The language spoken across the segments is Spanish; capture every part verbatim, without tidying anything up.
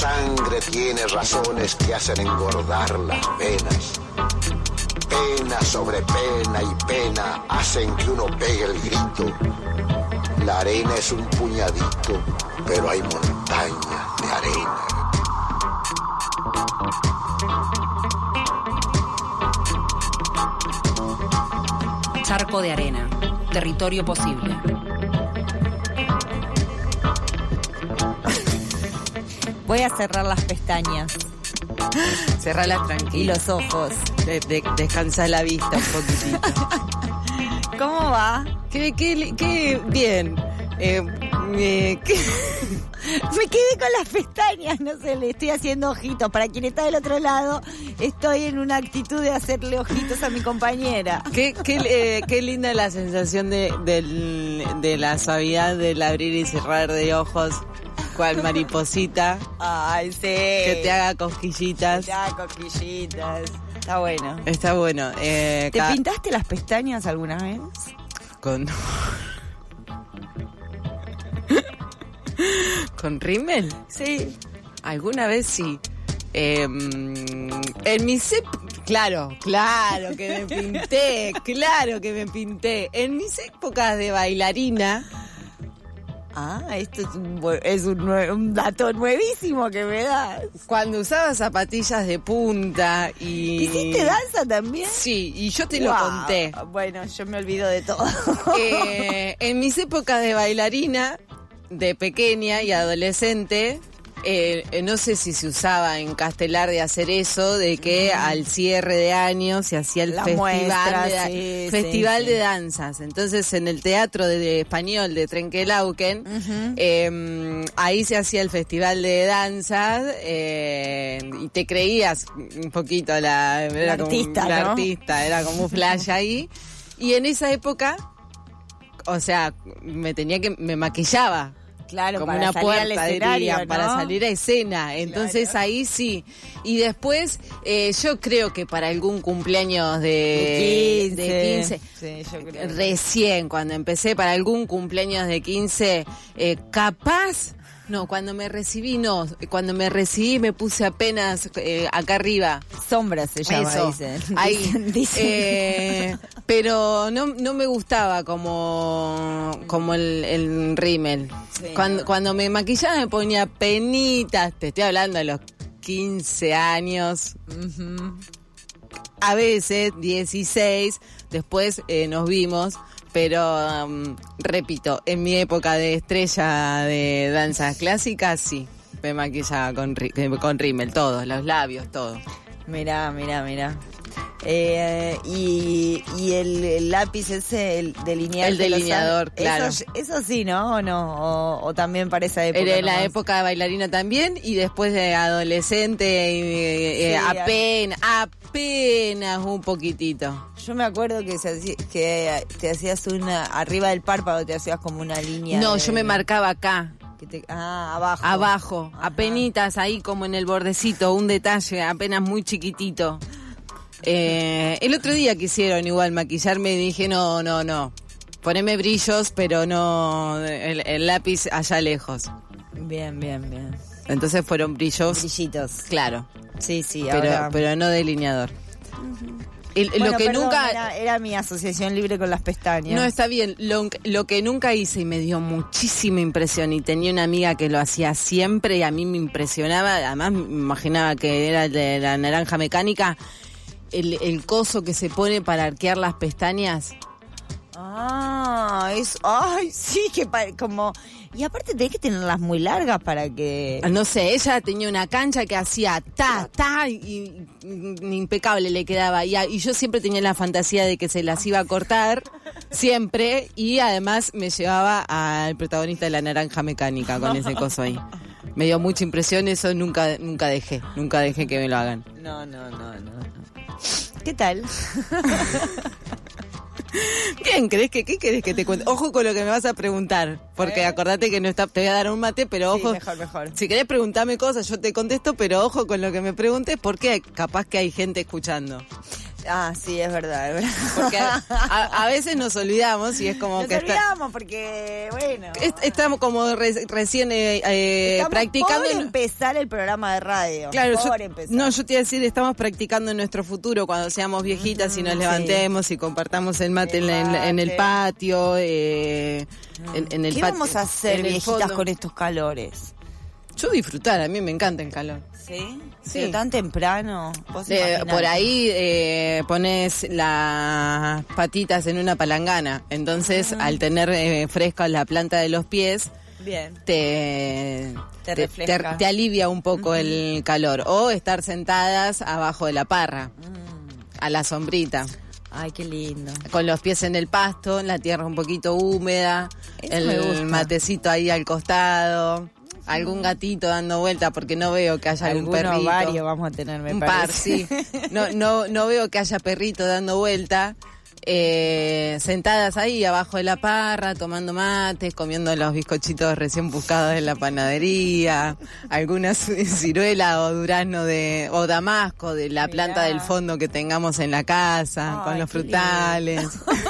sangre tiene razones que hacen engordar las venas. Pena sobre pena y pena hacen que uno pegue el grito. La arena es un puñadito, pero hay montañas de arena. Charco de arena, territorio posible. Voy a cerrar las pestañas. Cerralas tranquilo. Y los ojos. De, de, descansa la vista un poquitito. ¿Cómo va? Qué, qué, qué bien. Eh, eh, ¿qué? Me quedé con las pestañas, no sé, le estoy haciendo ojitos. Para quien está del otro lado, estoy en una actitud de hacerle ojitos a mi compañera. Qué, qué, eh, qué linda la sensación de, de, de la suavidad del abrir y cerrar de ojos. Cual mariposita. Ay, sí. Que te haga cosquillitas. Que te haga cosquillitas. Está bueno. Está bueno. Eh, ¿Te ca- pintaste las pestañas alguna vez? Con... ¿Con rímel? Sí. Alguna vez sí. Eh, en mis ép- claro, claro que me pinté, claro que me pinté. En mis épocas de bailarina. Ah, esto es un, bu- es un, nue- un dato nuevísimo que me das. Cuando usaba zapatillas de punta y... ¿Hiciste danza también? Sí, y yo te lo Wow. conté. Bueno, yo me olvido de todo. Eh, en mis épocas de bailarina, de pequeña y adolescente, eh, eh, no sé si se usaba en Castelar de hacer eso, de que al cierre de año se hacía el Las festival, muestras, de, da- sí, festival sí, de sí. danzas. Entonces, en el Teatro de, de Español de Trenquelauquen, Ujú. eh, ahí se hacía el festival de danzas eh, y te creías un poquito la, era como artista, la ¿no? artista, era como un flash ahí. Y en esa época, o sea, me tenía que, me maquillaba. Claro, Como para una salir al puerta, escenario, diría, ¿no? para salir a escena. Entonces Claro. ahí sí. Y después, eh, yo creo que para algún cumpleaños de, De quince. de quince, Sí, yo creo. recién cuando empecé, para algún cumpleaños de quince, eh, capaz, no, cuando me recibí, no, cuando me recibí me puse apenas eh, acá arriba. Sombra se llama, Eso, dicen. ahí. Dicen, dicen. Eh, pero no, no me gustaba como, como el, el rímel. Sí, cuando, no. cuando me maquillaba me ponía penitas, te estoy hablando de los quince años, Ujú. a veces dieciséis, después eh, nos vimos. Pero, um, repito, en mi época de estrella de danzas clásicas, sí, me maquillaba con, ri- con rímel, todo, los labios, todo. Mirá, mirá, mirá. Eh, y y el, el lápiz ese, el delineador. El delineador, claro. Eso, eso sí, ¿no? ¿O no? O, o también para esa época. Era la nomás. época de bailarina también y después de adolescente, eh, eh, Sí, apenas, apenas un poquitito. Yo me acuerdo que, se hacía- que te hacías una. Arriba del párpado te hacías como una línea. No, de- yo me marcaba acá, que te- ah, abajo. abajo, Ajá. apenitas ahí como en el bordecito, un detalle apenas muy chiquitito. Eh, el otro día quisieron igual maquillarme y dije, no, no, no, poneme brillos, pero no, el, el lápiz allá lejos. Bien, bien, bien. Entonces fueron brillos, Brillitos. claro, Sí, sí, pero, ahora. pero no delineador. El- Bueno, lo que perdón, nunca... Era, era mi asociación libre con las pestañas. No, está bien. Lo, lo que nunca hice y me dio muchísima impresión, y tenía una amiga que lo hacía siempre y a mí me impresionaba, además me imaginaba que era el de la naranja mecánica, el, el coso que se pone para arquear las pestañas. Ah, es. Ay, sí, que pa- como. Y aparte tenés que tenerlas muy largas para que. No sé, ella tenía una cancha que hacía ta, ta, y, y- y impecable le quedaba. Y, a- y yo siempre tenía la fantasía de que se las iba a cortar, siempre, y además me llevaba al protagonista de la naranja mecánica con ese coso ahí. Me dio mucha impresión, eso nunca, nunca dejé, nunca dejé que me lo hagan. No, no, no, no. ¿Qué tal? Bien, ¿crees que qué querés que te cuente? Ojo con lo que me vas a preguntar, porque ¿Eh? acordate que no está, te voy a dar un mate, pero Sí, ojo. mejor, mejor. Si querés preguntarme cosas, yo te contesto, pero ojo con lo que me preguntes, porque capaz que hay gente escuchando. Ah, sí, es verdad, es verdad. Porque a, a, a veces nos olvidamos y es como nos que... Nos olvidamos está, porque, bueno... Es, estamos como re, recién eh, eh, estamos practicando... por empezar el programa de radio. Claro, por yo, empezar. No, yo te iba a decir, estamos practicando en nuestro futuro cuando seamos viejitas mm, y nos levantemos sí. y compartamos el mate, el en, mate. en el patio. Eh, mm. en, en el ¿Qué patio, vamos a hacer, viejitas, con estos calores? Yo disfrutar, a mí me encanta el calor. ¿Sí? Sí. ¿Pero tan temprano? ¿Vos eh, por ahí eh, pones las patitas en una palangana, entonces uh-huh. al tener eh, fresca la planta de los pies, bien, te, te, te, te, te alivia un poco uh-huh. el calor. O estar sentadas abajo de la parra, uh-huh. a la sombrita. Ay, qué lindo. Con los pies en el pasto, la tierra un poquito húmeda, eso el matecito ahí al costado. Algún gatito dando vuelta, porque no veo que haya algún Alguno, perrito. varios vamos a tener, me Un parece. par, sí. No, no, no veo que haya perrito dando vuelta. Eh, sentadas ahí abajo de la parra, tomando mates, comiendo los bizcochitos recién buscados en la panadería, alguna ciruela o durazno de, o damasco de la Mirá. planta del fondo que tengamos en la casa, Ay, con los frutales.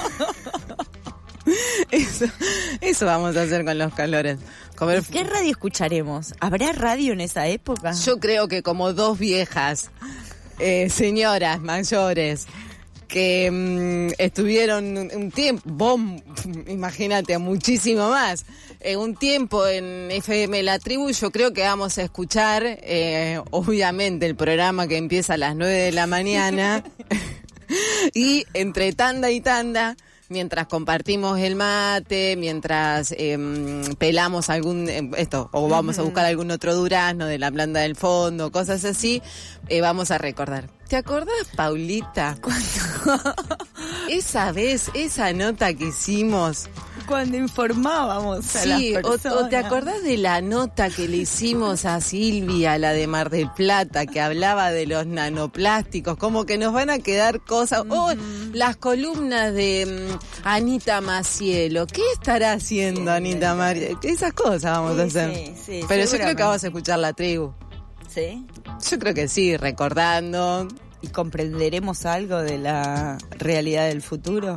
Eso, eso vamos a hacer con los calores. Comer... ¿Qué radio escucharemos? ¿Habrá radio en esa época? Yo creo que como dos viejas, eh, señoras mayores, que mmm, estuvieron un, un tiempo, vos imagínate, muchísimo más, eh, un tiempo en F M La Tribu, yo creo que vamos a escuchar, eh, obviamente, el programa que empieza a las nueve de la mañana, y entre tanda y tanda, mientras compartimos el mate, mientras eh, pelamos algún, eh, esto, o vamos a buscar algún otro durazno de la planta del fondo, cosas así, eh, vamos a recordar. ¿Te acordás, Paulita? ¿Cuándo? Esa vez, esa nota que hicimos... Cuando informábamos a sí, las personas. O, o te acordás de la nota que le hicimos a Silvia, la de Mar del Plata, que hablaba de los nanoplásticos, como que nos van a quedar cosas... Uh-huh. O las columnas de um, Anita Macielo. ¿Qué estará haciendo sí, Anita Macielo? Esas cosas vamos sí, a hacer. Sí, sí, Pero yo creo que vamos a escuchar La Tribu. ¿Sí? Yo creo que sí, recordando. ¿Y comprenderemos algo de la realidad del futuro?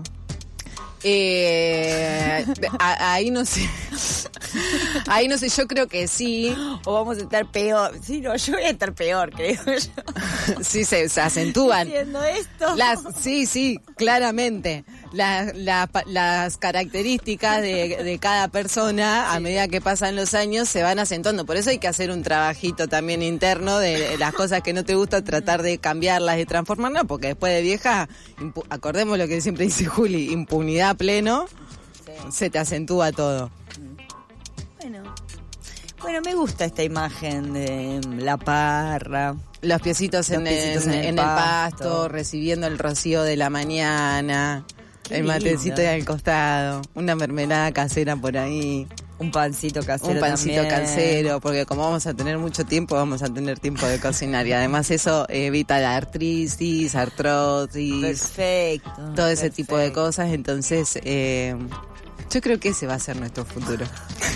Eh, a, ahí no sé. Ahí no sé, yo creo que sí. O vamos a estar peor. Sí, no, yo voy a estar peor, creo yo. Sí, se, se acentúan. Haciendo esto. Las, sí, sí, claramente. La, la, las características de, de cada persona, a medida que pasan los años, se van acentuando. Por eso hay que hacer un trabajito también interno de las cosas que no te gustan, tratar de cambiarlas, de transformarlas, porque después de vieja, impu- acordemos lo que siempre dice Juli, impunidad pleno, sí. Se te acentúa todo. Bueno, bueno, me gusta esta imagen de la parra. Los piecitos, los en, piecitos en, en, el, en pasto. el pasto, recibiendo el rocío de la mañana. Qué el matecito ahí al costado, una mermelada casera por ahí. Un pancito casero Un pancito también. casero, porque como vamos a tener mucho tiempo, vamos a tener tiempo de cocinar. Y además eso evita la artritis, artrosis. Perfecto. Todo ese perfecto. tipo de cosas. Entonces, eh, yo creo que ese va a ser nuestro futuro.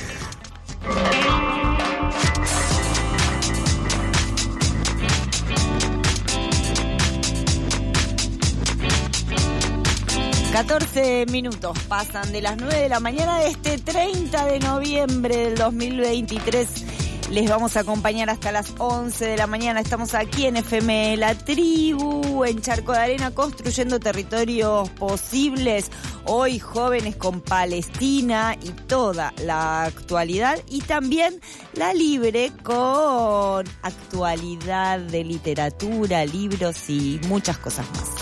catorce minutos pasan de las nueve de la mañana de este treinta de noviembre del dos mil veintitrés. Les vamos a acompañar hasta las once de la mañana. Estamos aquí en F M La Tribu, en Charco de Arena, construyendo territorios posibles. Hoy jóvenes con Palestina y toda la actualidad. Y también La Libre con actualidad de literatura, libros y muchas cosas más.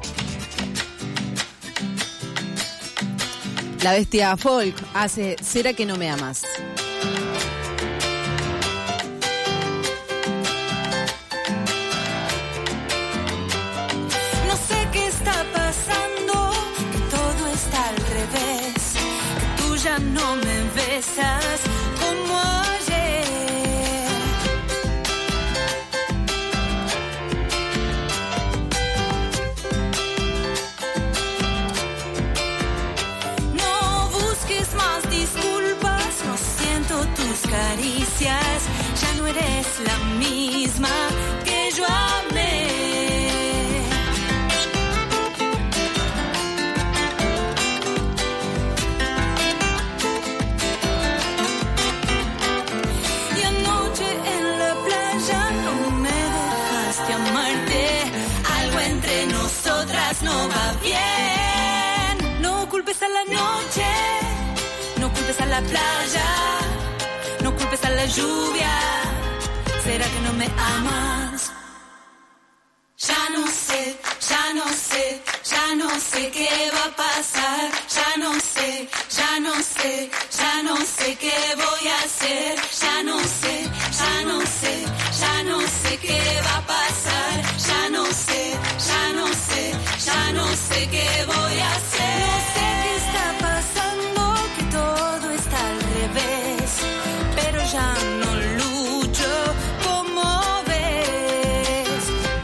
La Bestia Folk hace ¿Será que no me amas? No sé qué está pasando, que todo está al revés, que tú ya no me besas como ayer. Tus caricias, ya no eres la misma que yo amé. noche, no culpes a la playa, no culpes a la lluvia. ¿Será que no me amas? Ya no sé, ya no sé, ya no sé qué va a pasar. Ya no sé, ya no sé, ya no sé qué voy a hacer. Ya no sé, ya no sé, ya no sé qué va a pasar. Ya no sé, ya no sé, ya no sé qué voy a hacer. No sé qué está pasando, que todo está al revés, pero ya no lucho como ves.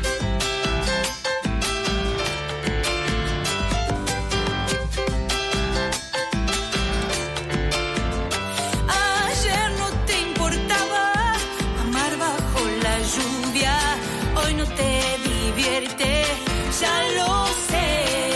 Ayer no te importaba amar bajo la lluvia, hoy no te divierte, ya lo sé.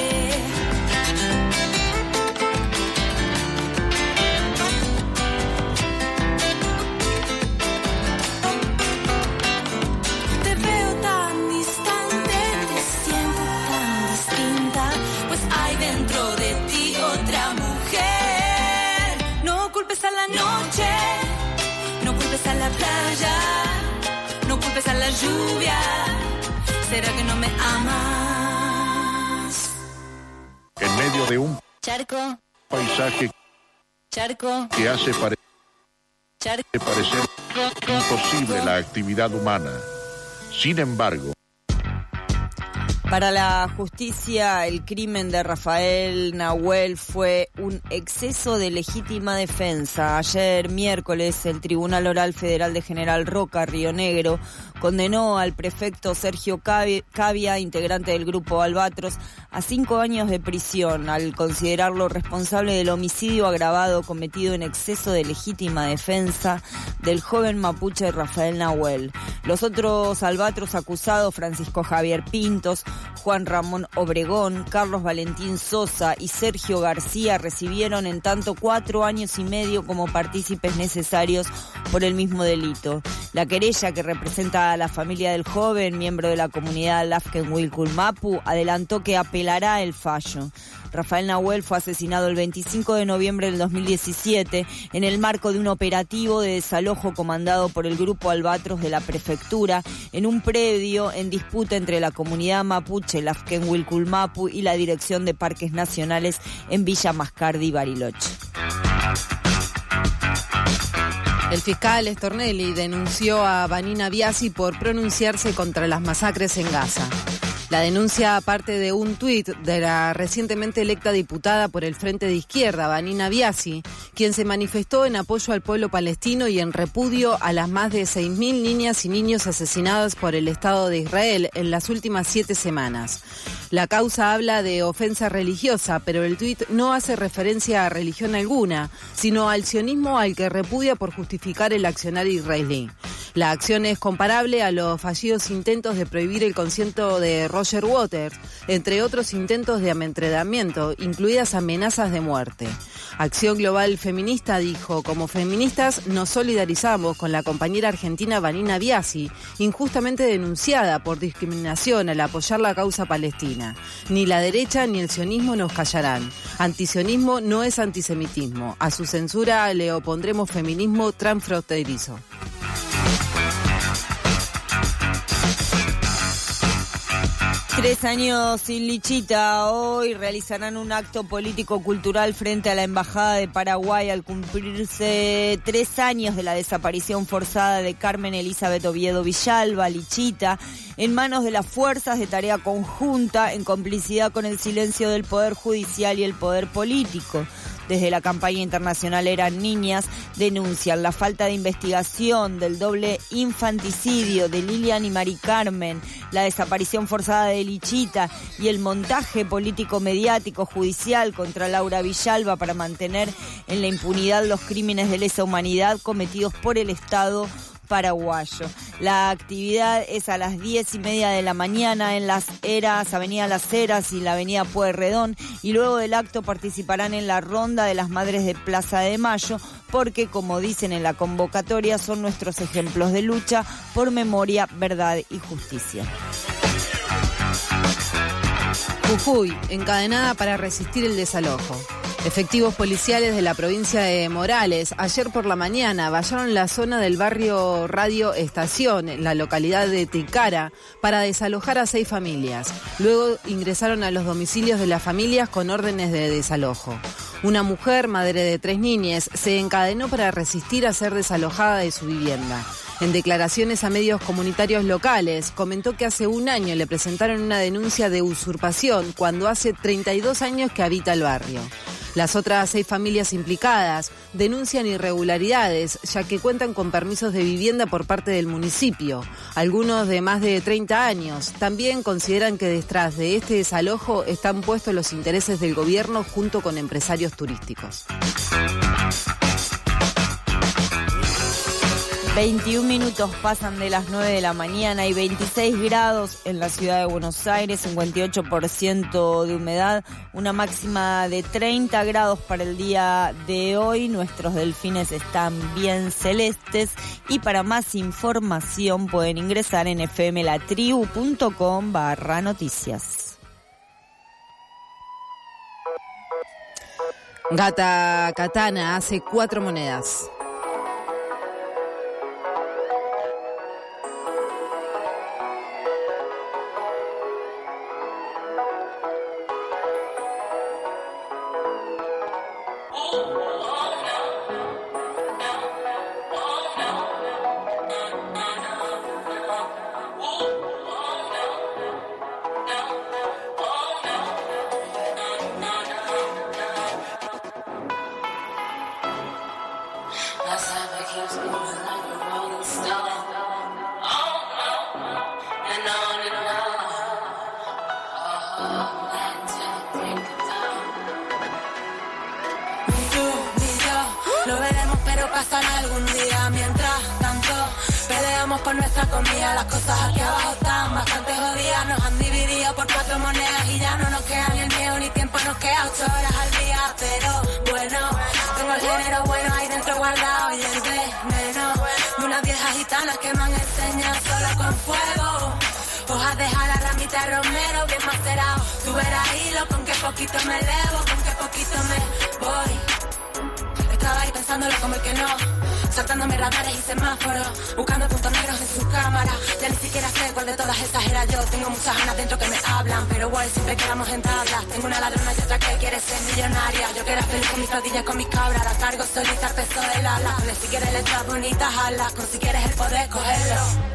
Te veo tan distante, te siento tan distinta, pues hay dentro de ti otra mujer. No culpes a la noche, no culpes a la playa, no culpes a la lluvia. ¿Será que no me amas? En medio de un Charco, paisaje charco, que hace pare- charco. parecer imposible la actividad humana. Sin embargo, Para la justicia, el crimen de Rafael Nahuel fue un exceso de legítima defensa. Ayer, miércoles, el Tribunal Oral Federal de General Roca, Río Negro, condenó al prefecto Sergio Cavia, integrante del grupo Albatros, a cinco años de prisión al considerarlo responsable del homicidio agravado cometido en exceso de legítima defensa del joven mapuche Rafael Nahuel. Los otros Albatros acusados, Francisco Javier Pintos, Juan Ramón Obregón, Carlos Valentín Sosa y Sergio García, recibieron en tanto cuatro años y medio como partícipes necesarios por el mismo delito. La querella, que representa a la familia del joven, miembro de la comunidad Lafkenwilkul Mapu, adelantó que apelará el fallo. Rafael Nahuel fue asesinado el veinticinco de noviembre del dos mil diecisiete en el marco de un operativo de desalojo comandado por el grupo Albatros de la prefectura en un predio en disputa entre la comunidad mapuche Lafkenwilkul Mapu y la Dirección de Parques Nacionales en Villa Mascardi, Bariloche. El fiscal Stornelli denunció a Vanina Biasi por pronunciarse contra las masacres en Gaza. La denuncia parte de un tuit de la recientemente electa diputada por el Frente de Izquierda, Vanina Biasi, quien se manifestó en apoyo al pueblo palestino y en repudio a las más de seis mil niñas y niños asesinados por el Estado de Israel en las últimas siete semanas. La causa habla de ofensa religiosa, pero el tuit no hace referencia a religión alguna, sino al sionismo al que repudia por justificar el accionar israelí. La acción es comparable a los fallidos intentos de prohibir el concierto de Roger Waters, entre otros intentos de amedrentamiento, incluidas amenazas de muerte. Acción Global Feminista dijo: como feministas nos solidarizamos con la compañera argentina Vanina Biasi, injustamente denunciada por discriminación al apoyar la causa palestina. Ni la derecha ni el sionismo nos callarán. Antisionismo no es antisemitismo. A su censura le opondremos feminismo transfronterizo. Tres años sin Lichita. Hoy realizarán un acto político-cultural frente a la Embajada de Paraguay al cumplirse tres años de la desaparición forzada de Carmen Elizabeth Oviedo Villalba, Lichita, en manos de las fuerzas de tarea conjunta en complicidad con el silencio del Poder Judicial y el Poder Político. Desde la campaña internacional Eran Niñas denuncian la falta de investigación del doble infanticidio de Lilian y Mari Carmen, la desaparición forzada de Lichita y el montaje político-mediático judicial contra Laura Villalba para mantener en la impunidad los crímenes de lesa humanidad cometidos por el Estado paraguayo. La actividad es a las diez y media de la mañana en Las Heras, Avenida Las Heras y la Avenida Pueyrredón, y luego del acto participarán en la ronda de las Madres de Plaza de Mayo, porque, como dicen en la convocatoria, son nuestros ejemplos de lucha por memoria, verdad y justicia. Jujuy, encadenada para resistir el desalojo. Efectivos policiales de la provincia de Morales ayer por la mañana vallaron la zona del barrio Radio Estación, en la localidad de Ticara, para desalojar a seis familias. Luego ingresaron a los domicilios de las familias con órdenes de desalojo. Una mujer, madre de tres niñas, se encadenó para resistir a ser desalojada de su vivienda. En declaraciones a medios comunitarios locales, comentó que hace un año le presentaron una denuncia de usurpación cuando hace treinta y dos años que habita el barrio. Las otras seis familias implicadas denuncian irregularidades, ya que cuentan con permisos de vivienda por parte del municipio, algunos de más de treinta años. También consideran que detrás de este desalojo están puestos los intereses del gobierno junto con empresarios turísticos. veintiún minutos pasan de las nueve de la mañana y veintiséis grados en la ciudad de Buenos Aires, cincuenta y ocho por ciento de humedad, una máxima de treinta grados para el día de hoy. Nuestros delfines están bien celestes y para más información pueden ingresar en fmlatribu.com barra noticias. Gata Katana hace cuatro monedas. Poquito me elevo, con qué poquito me voy. Estaba ahí pensándolo como el que no, saltándome radares y semáforos, buscando puntos negros en su cámara. Ya ni siquiera sé cuál de todas esas era yo. Tengo muchas ganas dentro que me hablan, pero igual siempre quedamos en tablas. Tengo una ladrona y otra que quiere ser millonaria. Yo que era feliz con mis rodillas, con mis cabras. La cargo solita, el peso del ala. Ponle si quieres letras bonitas, alas. Con si quieres el poder, cogerlo.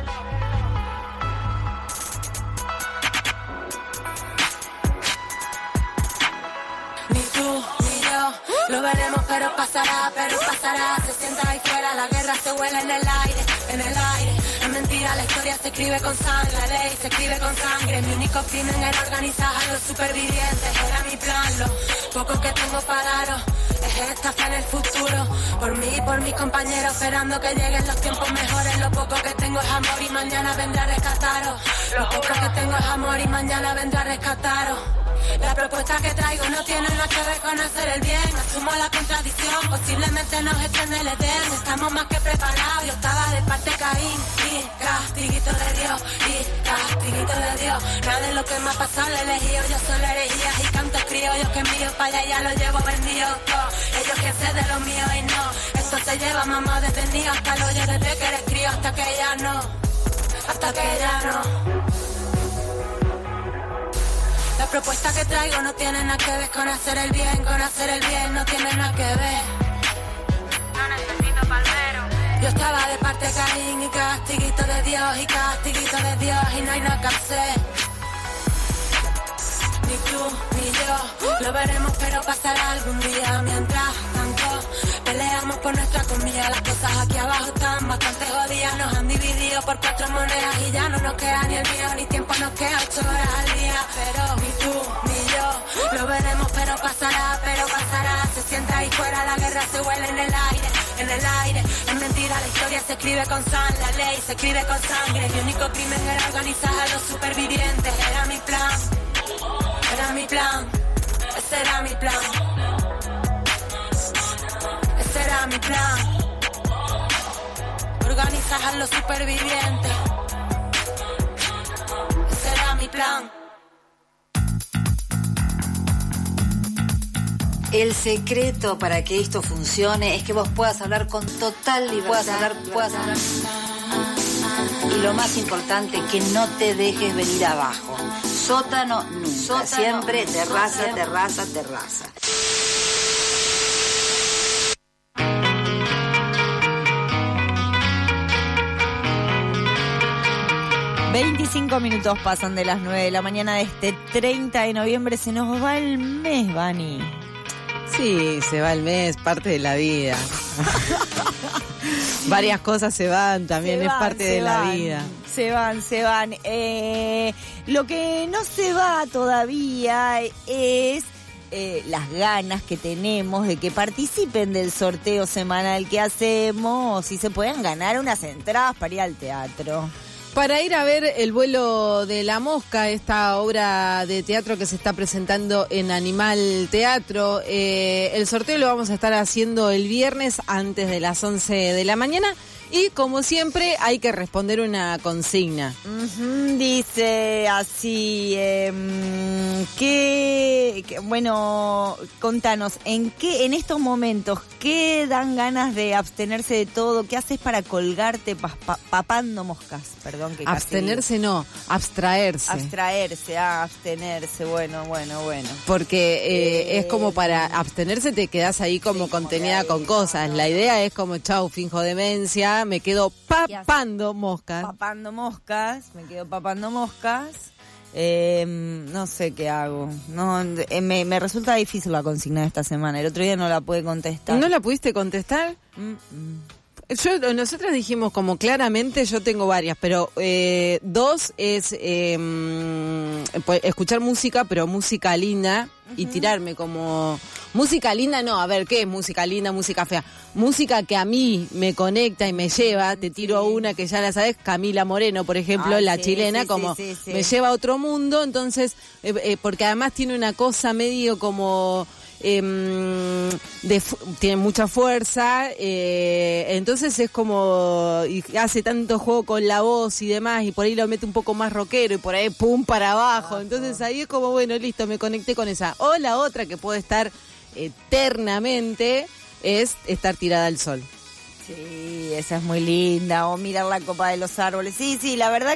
Lo veremos, pero pasará, pero pasará. Se sienta ahí fuera, la guerra se vuela en el aire, en el aire. Es mentira, la historia se escribe con sangre, la ley se escribe con sangre. Mi único crimen era organizar a los supervivientes. Era mi plan, lo poco que tengo para daros es esta fe en el futuro. Por mí y por mis compañeros, esperando que lleguen los tiempos mejores. Lo poco que tengo es amor y mañana vendrá a rescataros. Lo poco que tengo es amor y mañana vendrá a rescataros. La propuesta que traigo no tiene nada que ver con hacer el bien. Asumo la contradicción, posiblemente nos echen el Edén. Estamos más que preparados, yo estaba de parte Caín. Y castiguito de Dios, y castiguito de Dios. Nada de lo que me ha pasado lo he elegido. Yo solo herejías y cantos criollos que envío para allá ya lo llevo vendido todo. Ellos que sé de lo mío y no. Esto se lleva mamá desde niño hasta el hoyo, desde que eres crío hasta que ya no. Hasta que ya no. La propuesta que traigo no tiene nada que ver con hacer el bien, con hacer el bien no tiene nada que ver. No necesito palmero. Yo estaba de parte Caín y castiguito de Dios, y castiguito de Dios, y no hay nada que hacer. Ni tú ni yo lo veremos, pero pasará algún día. Mientras tanto peleamos por nuestra comida. Las cosas aquí abajo están bastante jodidas. Nos han dividido por cuatro monedas y ya no nos queda ni el mío ni tiempo. Nos queda ocho horas al día. Pero ni tú ni yo lo veremos, pero pasará, pero pasará. Se sienta ahí fuera, la guerra se huele en el aire, en el aire. Es mentira, la historia se escribe con sangre, la ley se escribe con sangre. Mi único crimen era organizar a los supervivientes. Era mi plan, era mi plan, ese era mi plan. Ese era mi plan. Organizar a los supervivientes. Ese era mi plan. El secreto para que esto funcione es que vos puedas hablar con total libertad. Puedas hablar, puedas hablar. Y lo más importante, que no te dejes venir abajo. Sótano nunca. Sótano, siempre terraza, siempre. terraza, terraza. veinticinco minutos pasan de las nueve de la mañana de este treinta de noviembre. Se nos va el mes, Vani. Sí, se va el mes, parte de la vida. Varias cosas se van también, se es van, parte de van, la vida. Se van, se van. Eh, lo que no se va todavía es eh, las ganas que tenemos de que participen del sorteo semanal que hacemos, si se pueden ganar unas entradas para ir al teatro. Para ir a ver El vuelo de la mosca, esta obra de teatro que se está presentando en Animal Teatro. Eh, el sorteo lo vamos a estar haciendo el viernes antes de las once de la mañana. Y como siempre hay que responder una consigna. Uh-huh, dice así, eh, ¿qué, qué, bueno, contanos, ¿en qué, en estos momentos, qué dan ganas de abstenerse de todo? ¿Qué haces para colgarte pa, pa, papando moscas? Perdón que abstenerse no, abstraerse. Abstraerse, ah, abstenerse, bueno, bueno, bueno. Porque eh, eh, es como para abstenerse te quedás ahí como sí, contenida como con cosas. La idea es como, chau, finjo demencia, me quedo papando moscas. Papando moscas, me quedo papando moscas. Eh, no sé qué hago. No, eh, me, me resulta difícil la consigna de esta semana. El otro día no la pude contestar. ¿No la pudiste contestar? Mm-mm. Yo, nosotros dijimos como claramente, yo tengo varias, pero eh, dos es eh, escuchar música, pero música linda, uh-huh. y tirarme como... Música linda, no, a ver, ¿qué es música linda, música fea? Música que a mí me conecta y me lleva, te tiro sí. una que ya la sabes, Camila Moreno, por ejemplo, Ay, la sí, chilena, sí, como sí, sí, sí. me lleva a otro mundo, entonces, eh, eh, porque además tiene una cosa medio como... Eh, de, tiene mucha fuerza, eh, entonces es como y hace tanto juego con la voz y demás, y por ahí lo mete un poco más rockero y por ahí pum para abajo, entonces ahí es como bueno, listo, me conecté con esa. O la otra que puede estar eternamente es estar tirada al sol. Sí, esa es muy linda, o mirar la copa de los árboles. Sí, sí, la verdad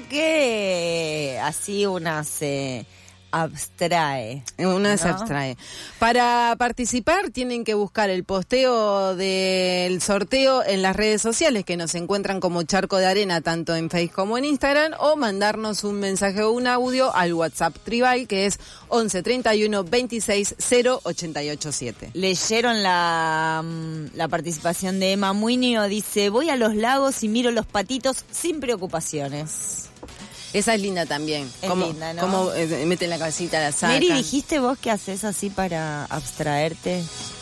que así una se abstrae. Una ¿no? se abstrae. Para participar tienen que buscar el posteo del sorteo en las redes sociales, que nos encuentran como Charco de Arena, tanto en Facebook como en Instagram, o mandarnos un mensaje o un audio al WhatsApp tribal, que es once treinta y uno veintiséis cero ochenta y ocho siete. Leyeron la, la participación de Emma Muño, dice, voy a los lagos y miro los patitos sin preocupaciones. Esa es linda también. Es como, linda, ¿no? Como eh, meten la cabecita, la sacan. Mary, ¿dijiste vos qué haces así para abstraerte?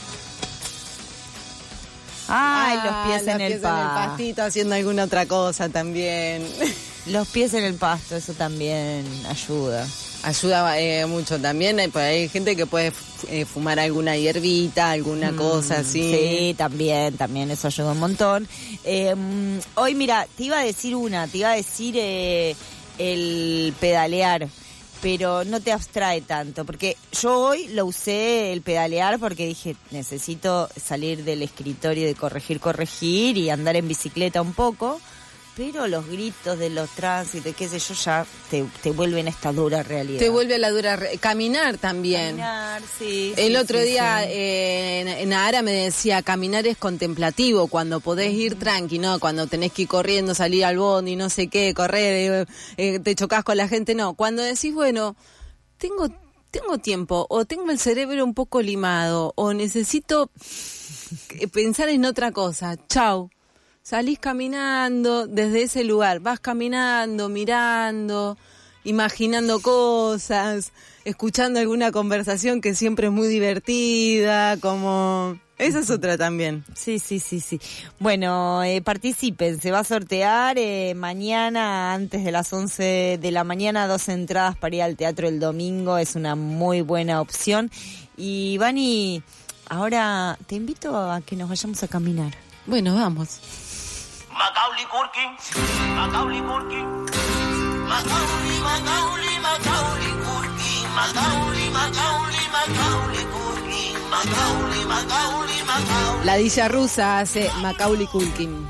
Ay, ah, los pies, en, los el pies en el pastito, haciendo alguna otra cosa también. Los pies en el pasto, eso también ayuda. Ayuda eh, mucho también. Hay, hay gente que puede eh, fumar alguna hierbita, alguna mm, cosa así. Sí, también, también eso ayuda un montón. Eh, hoy, mira, te iba a decir una, te iba a decir... Eh, el pedalear, pero no te abstrae tanto, porque yo hoy lo usé el pedalear porque dije, necesito salir del escritorio de corregir, corregir y andar en bicicleta un poco, pero los gritos de los tránsitos, qué sé yo, ya te, te vuelven a esta dura realidad. Te vuelve a la dura realidad. Caminar también. Caminar, sí. El sí, otro sí, día sí. Eh, Nahara me decía, caminar es contemplativo, cuando podés ir tranqui, ¿no? Cuando tenés que ir corriendo, salir al bondi, no sé qué, correr, eh, eh, te chocás con la gente, no. Cuando decís, bueno, tengo, tengo tiempo, o tengo el cerebro un poco limado, o necesito pensar en otra cosa, chau. Salís caminando desde ese lugar, vas caminando, mirando, imaginando cosas, escuchando alguna conversación que siempre es muy divertida, como... Esa es otra también. Sí, sí, sí, sí. Bueno, eh, participen, se va a sortear eh, mañana antes de las once de la mañana, dos entradas para ir al teatro el domingo, es una muy buena opción. Y Vani, ahora te invito a que nos vayamos a caminar. Bueno, vamos. Macaulay Culkin, Macaulay Culkin, Macaulay, Macaulay, Macaulay Culkin, Macaulay, Macaulay, Macaulay Culkin, Macaulay, Macaulay, Macaulay. La Dilla Rusa hace Macaulay Culkin.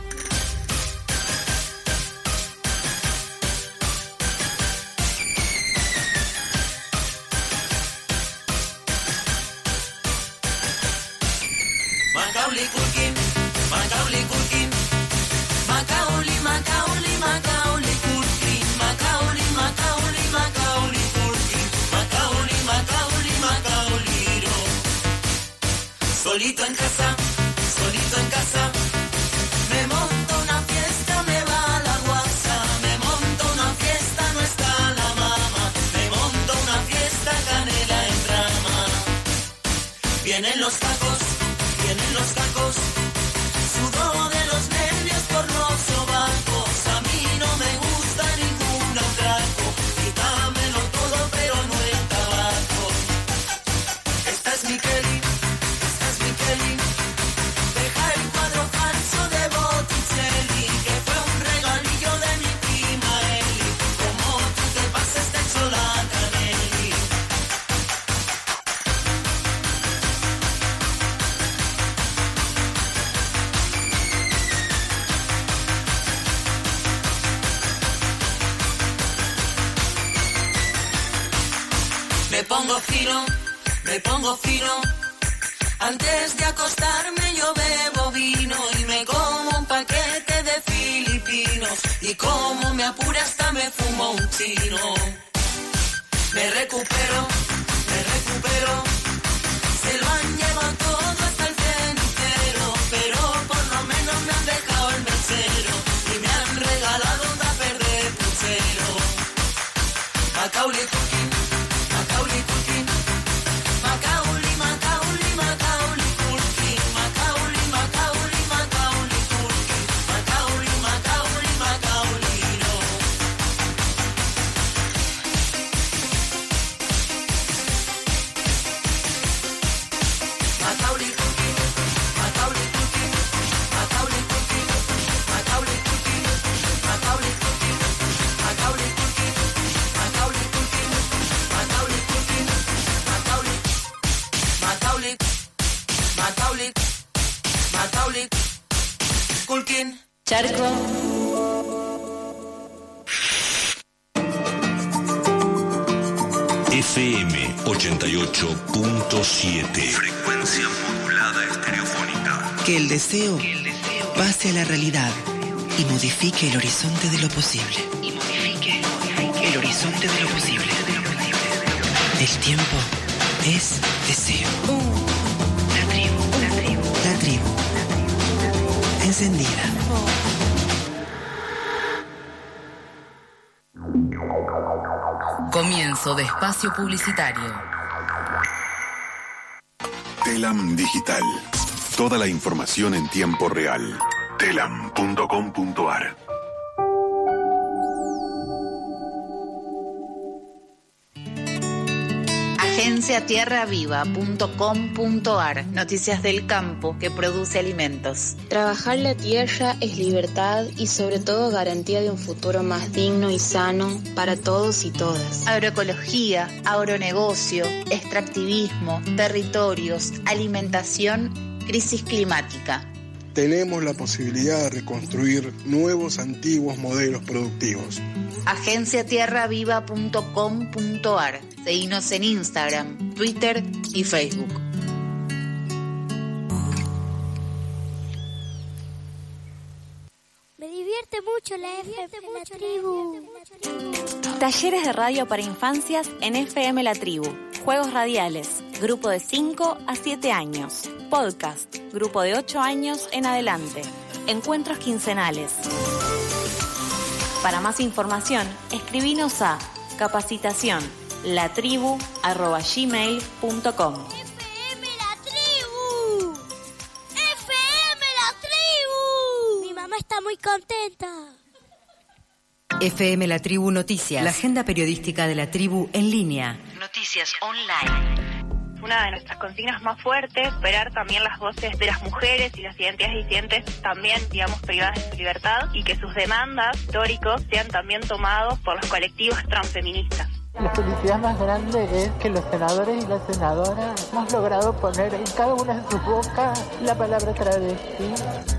Macaulay Culkin, Macaulay Culkin, Macaulay, Macaulay, Macaulay Culkin, Macaulay, Macaulay, Macaulay Culkin, Macaulay, Macaulay, Macaulay no. Solito en casa, solito en casa, me monto una fiesta, me va la guasa, me monto una fiesta, no está la mama, me monto una fiesta, canela en rama. Vienen los tacos, vienen los tacos, sudo de los nervios por los sobacos. A mí no me gusta ningún atraco, quítamelo todo pero no el tabaco. Esta es mi Kelly, esta es mi Kelly, deja el cuadro falso de Botticelli, que fue un regalillo de mi prima Eli, como tú te pases te echo la Canelli. Me pongo fino, me pongo fino, antes de acostarme yo bebo vino y me como un paquete de filipinos y como me apura hasta me fumo un chino. Me recupero, me recupero, se lo han llevado todo hasta el cenicero, pero por lo menos me han dejado el mesero y me han regalado un tupper de puchero. Macaulay Culkin, Macaulay Culkin, Macaulay, Macaulay, Macaulay Culkin, Macaulay, Macaulay, Macaulay Culkin, Macaulay, Macaulay, Macaulay no. Macaulay Culkin, Macaulay Culkin, Macaulay Culkin, Macaulay Culkin, Macaulay Culkin, Macaulay Culkin, Macaulay Culkin, Macaulay Culkin, Macaulay, Macaulay, Macaulay, Macaulay Culkin. Charco. F M ochenta y ocho punto siete. Frecuencia modulada estereofónica. Que el deseo pase a la realidad y modifique el horizonte de lo posible. Y modifique el horizonte de lo posible. El tiempo es deseo. La tribu, la tribu, la tribu. Encendida. Comienzo de espacio publicitario. Telam Digital. Toda la información en tiempo real. telam punto com punto a r. agencia tierra viva punto com punto a r. Noticias del campo que produce alimentos. Trabajar la tierra es libertad y sobre todo garantía de un futuro más digno y sano para todos y todas. Agroecología, agronegocio, extractivismo, territorios, alimentación, crisis climática. Tenemos la posibilidad de reconstruir nuevos antiguos modelos productivos. agencia tierra viva punto com punto a r. Seguinos en Instagram, Twitter y Facebook. Me divierte mucho la F M La Tribu. Talleres de radio para infancias en F M La Tribu. Juegos radiales, grupo de cinco a siete años. Podcast, grupo de ocho años en adelante. Encuentros quincenales. Para más información, escribinos a capacitación latribu arroba gmail punto com. F M La Tribu. F M La Tribu. Mi mamá está muy contenta. F M La Tribu Noticias, la agenda periodística de la tribu en línea. Noticias online. Una de nuestras consignas más fuertes, esperar también las voces de las mujeres y las identidades disidentes también, digamos, privadas de su libertad y que sus demandas históricos sean también tomados por los colectivos transfeministas. La felicidad más grande es que los senadores y las senadoras hemos logrado poner en cada una de sus bocas la palabra travesti.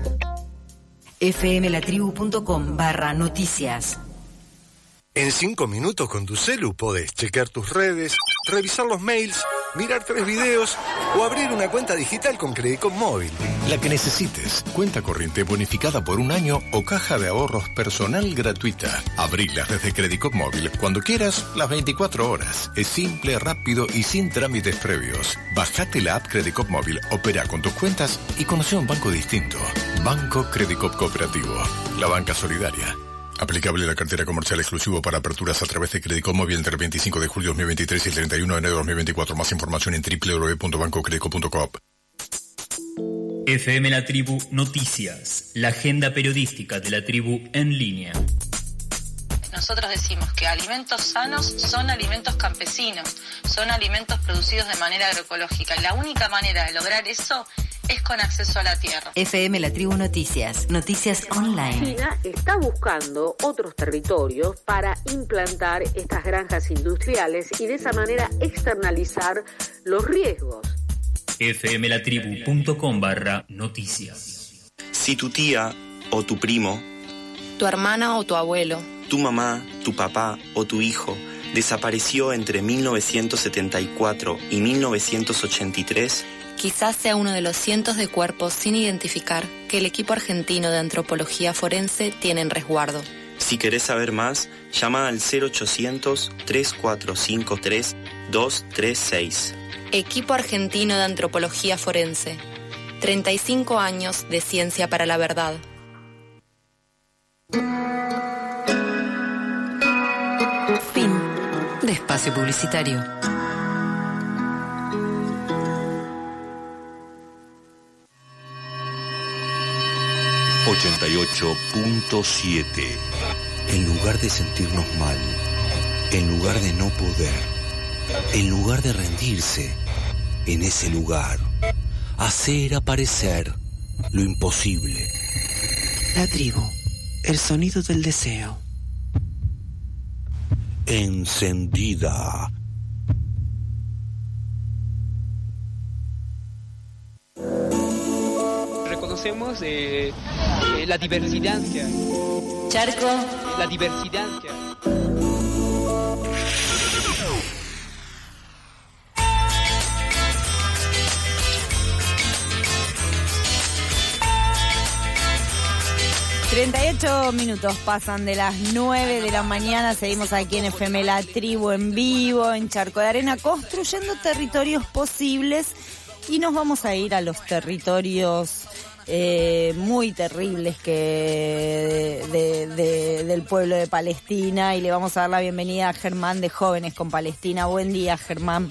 fmlatribu.com barra noticias. En cinco minutos con tu celu podés chequear tus redes, revisar los mails, mirar tres videos o abrir una cuenta digital con Credicop Móvil. La que necesites. Cuenta corriente bonificada por un año o caja de ahorros personal gratuita. Abrilas desde Credicop Móvil cuando quieras, las veinticuatro horas. Es simple, rápido y sin trámites previos. Bajate la app Credicop Móvil, opera con tus cuentas y conoce un banco distinto. Banco Credicop Cooperativo. La banca solidaria. Aplicable la cartera comercial exclusivo para aperturas a través de Credicop Móvil entre el veinticinco de julio de dos mil veintitrés y el treinta y uno de enero de dos mil veinticuatro. Más información en doble u doble u doble u punto banco credicop punto com. F M La Tribu Noticias, la agenda periodística de la tribu en línea. Nosotros decimos que alimentos sanos son alimentos campesinos, son alimentos producidos de manera agroecológica. Y la única manera de lograr eso es con acceso a la tierra. F M La Tribu Noticias, noticias online. China está buscando otros territorios para implantar estas granjas industriales y de esa manera externalizar los riesgos. fmlatribu.com barra noticias. Si tu tía o tu primo, Tu hermana o tu abuelo, tu mamá, tu papá o tu hijo desapareció entre mil novecientos setenta y cuatro y mil novecientos ochenta y tres, quizás sea uno de los cientos de cuerpos sin identificar que el equipo argentino de antropología forense tiene en resguardo. Si querés saber más, llama al cero ochocientos, tres cuatro cinco tres, dos tres seis. Equipo argentino de antropología forense. treinta y cinco años de ciencia para la verdad. Fin de espacio publicitario. ochenta y ocho punto siete. En lugar de sentirnos mal, en lugar de no poder, en lugar de rendirse, en ese lugar, hacer aparecer lo imposible. La tribu, el sonido del deseo. Encendida. Reconocemos eh, eh, la diversidad. Charco. La diversidad. treinta y ocho minutos pasan de las nueve de la mañana. Seguimos aquí en F M La Tribu en vivo, en Charco de Arena, construyendo territorios posibles. Y nos vamos a ir a los territorios eh, muy terribles que de, de, del pueblo de Palestina. Y le vamos a dar la bienvenida a Germán de Jóvenes con Palestina. Buen día, Germán.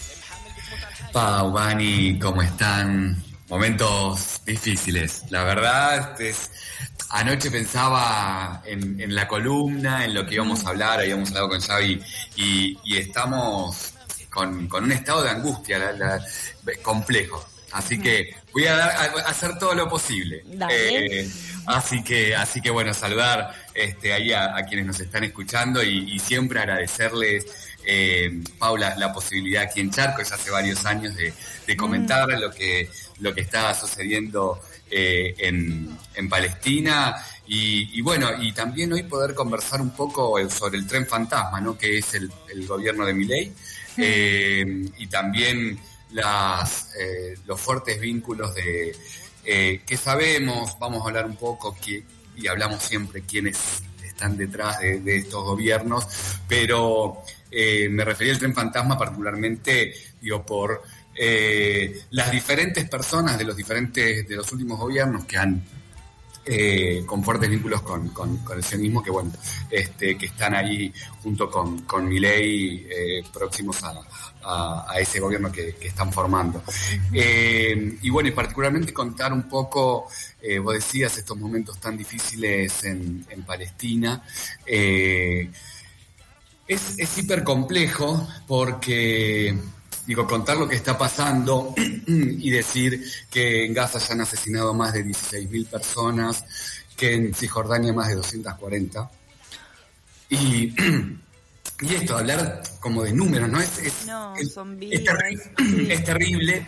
Pau, Vani, ¿cómo están? Momentos difíciles. La verdad, es, anoche pensaba en, en la columna, en lo que íbamos a hablar, habíamos hablado con Xavi, y, y estamos con, con un estado de angustia la, la, complejo. Así que voy a, dar, a hacer todo lo posible. Eh, así que, así que bueno, saludar este, ahí a, a quienes nos están escuchando y, y siempre agradecerles, eh, Paula, la posibilidad aquí en Charco, ya hace varios años, de, de comentar mm. lo que lo que está sucediendo eh, en, en Palestina y, y bueno, y también hoy poder conversar un poco sobre el tren fantasma, ¿no? Que es el, el gobierno de Milei, eh, y también las eh, los fuertes vínculos de eh, que sabemos, vamos a hablar un poco que, y hablamos siempre quiénes están detrás de, de estos gobiernos, pero eh, me refería al tren fantasma particularmente, digo, por Eh, las diferentes personas de los diferentes de los últimos gobiernos que han eh, con fuertes vínculos con, con, con el sionismo, que bueno, este, que están ahí junto con, con Milei, eh, próximos a, a, a ese gobierno que, que están formando. Eh, y bueno, y particularmente contar un poco, eh, vos decías, estos momentos tan difíciles en, en Palestina. Eh, es, es hiper complejo porque... Digo, contar lo que está pasando y decir que en Gaza ya han asesinado más de dieciséis mil personas, que en Cisjordania más de doscientas cuarenta. Y y esto, hablar como de números, ¿no? Es, es, no, es, son es, terri- es terrible.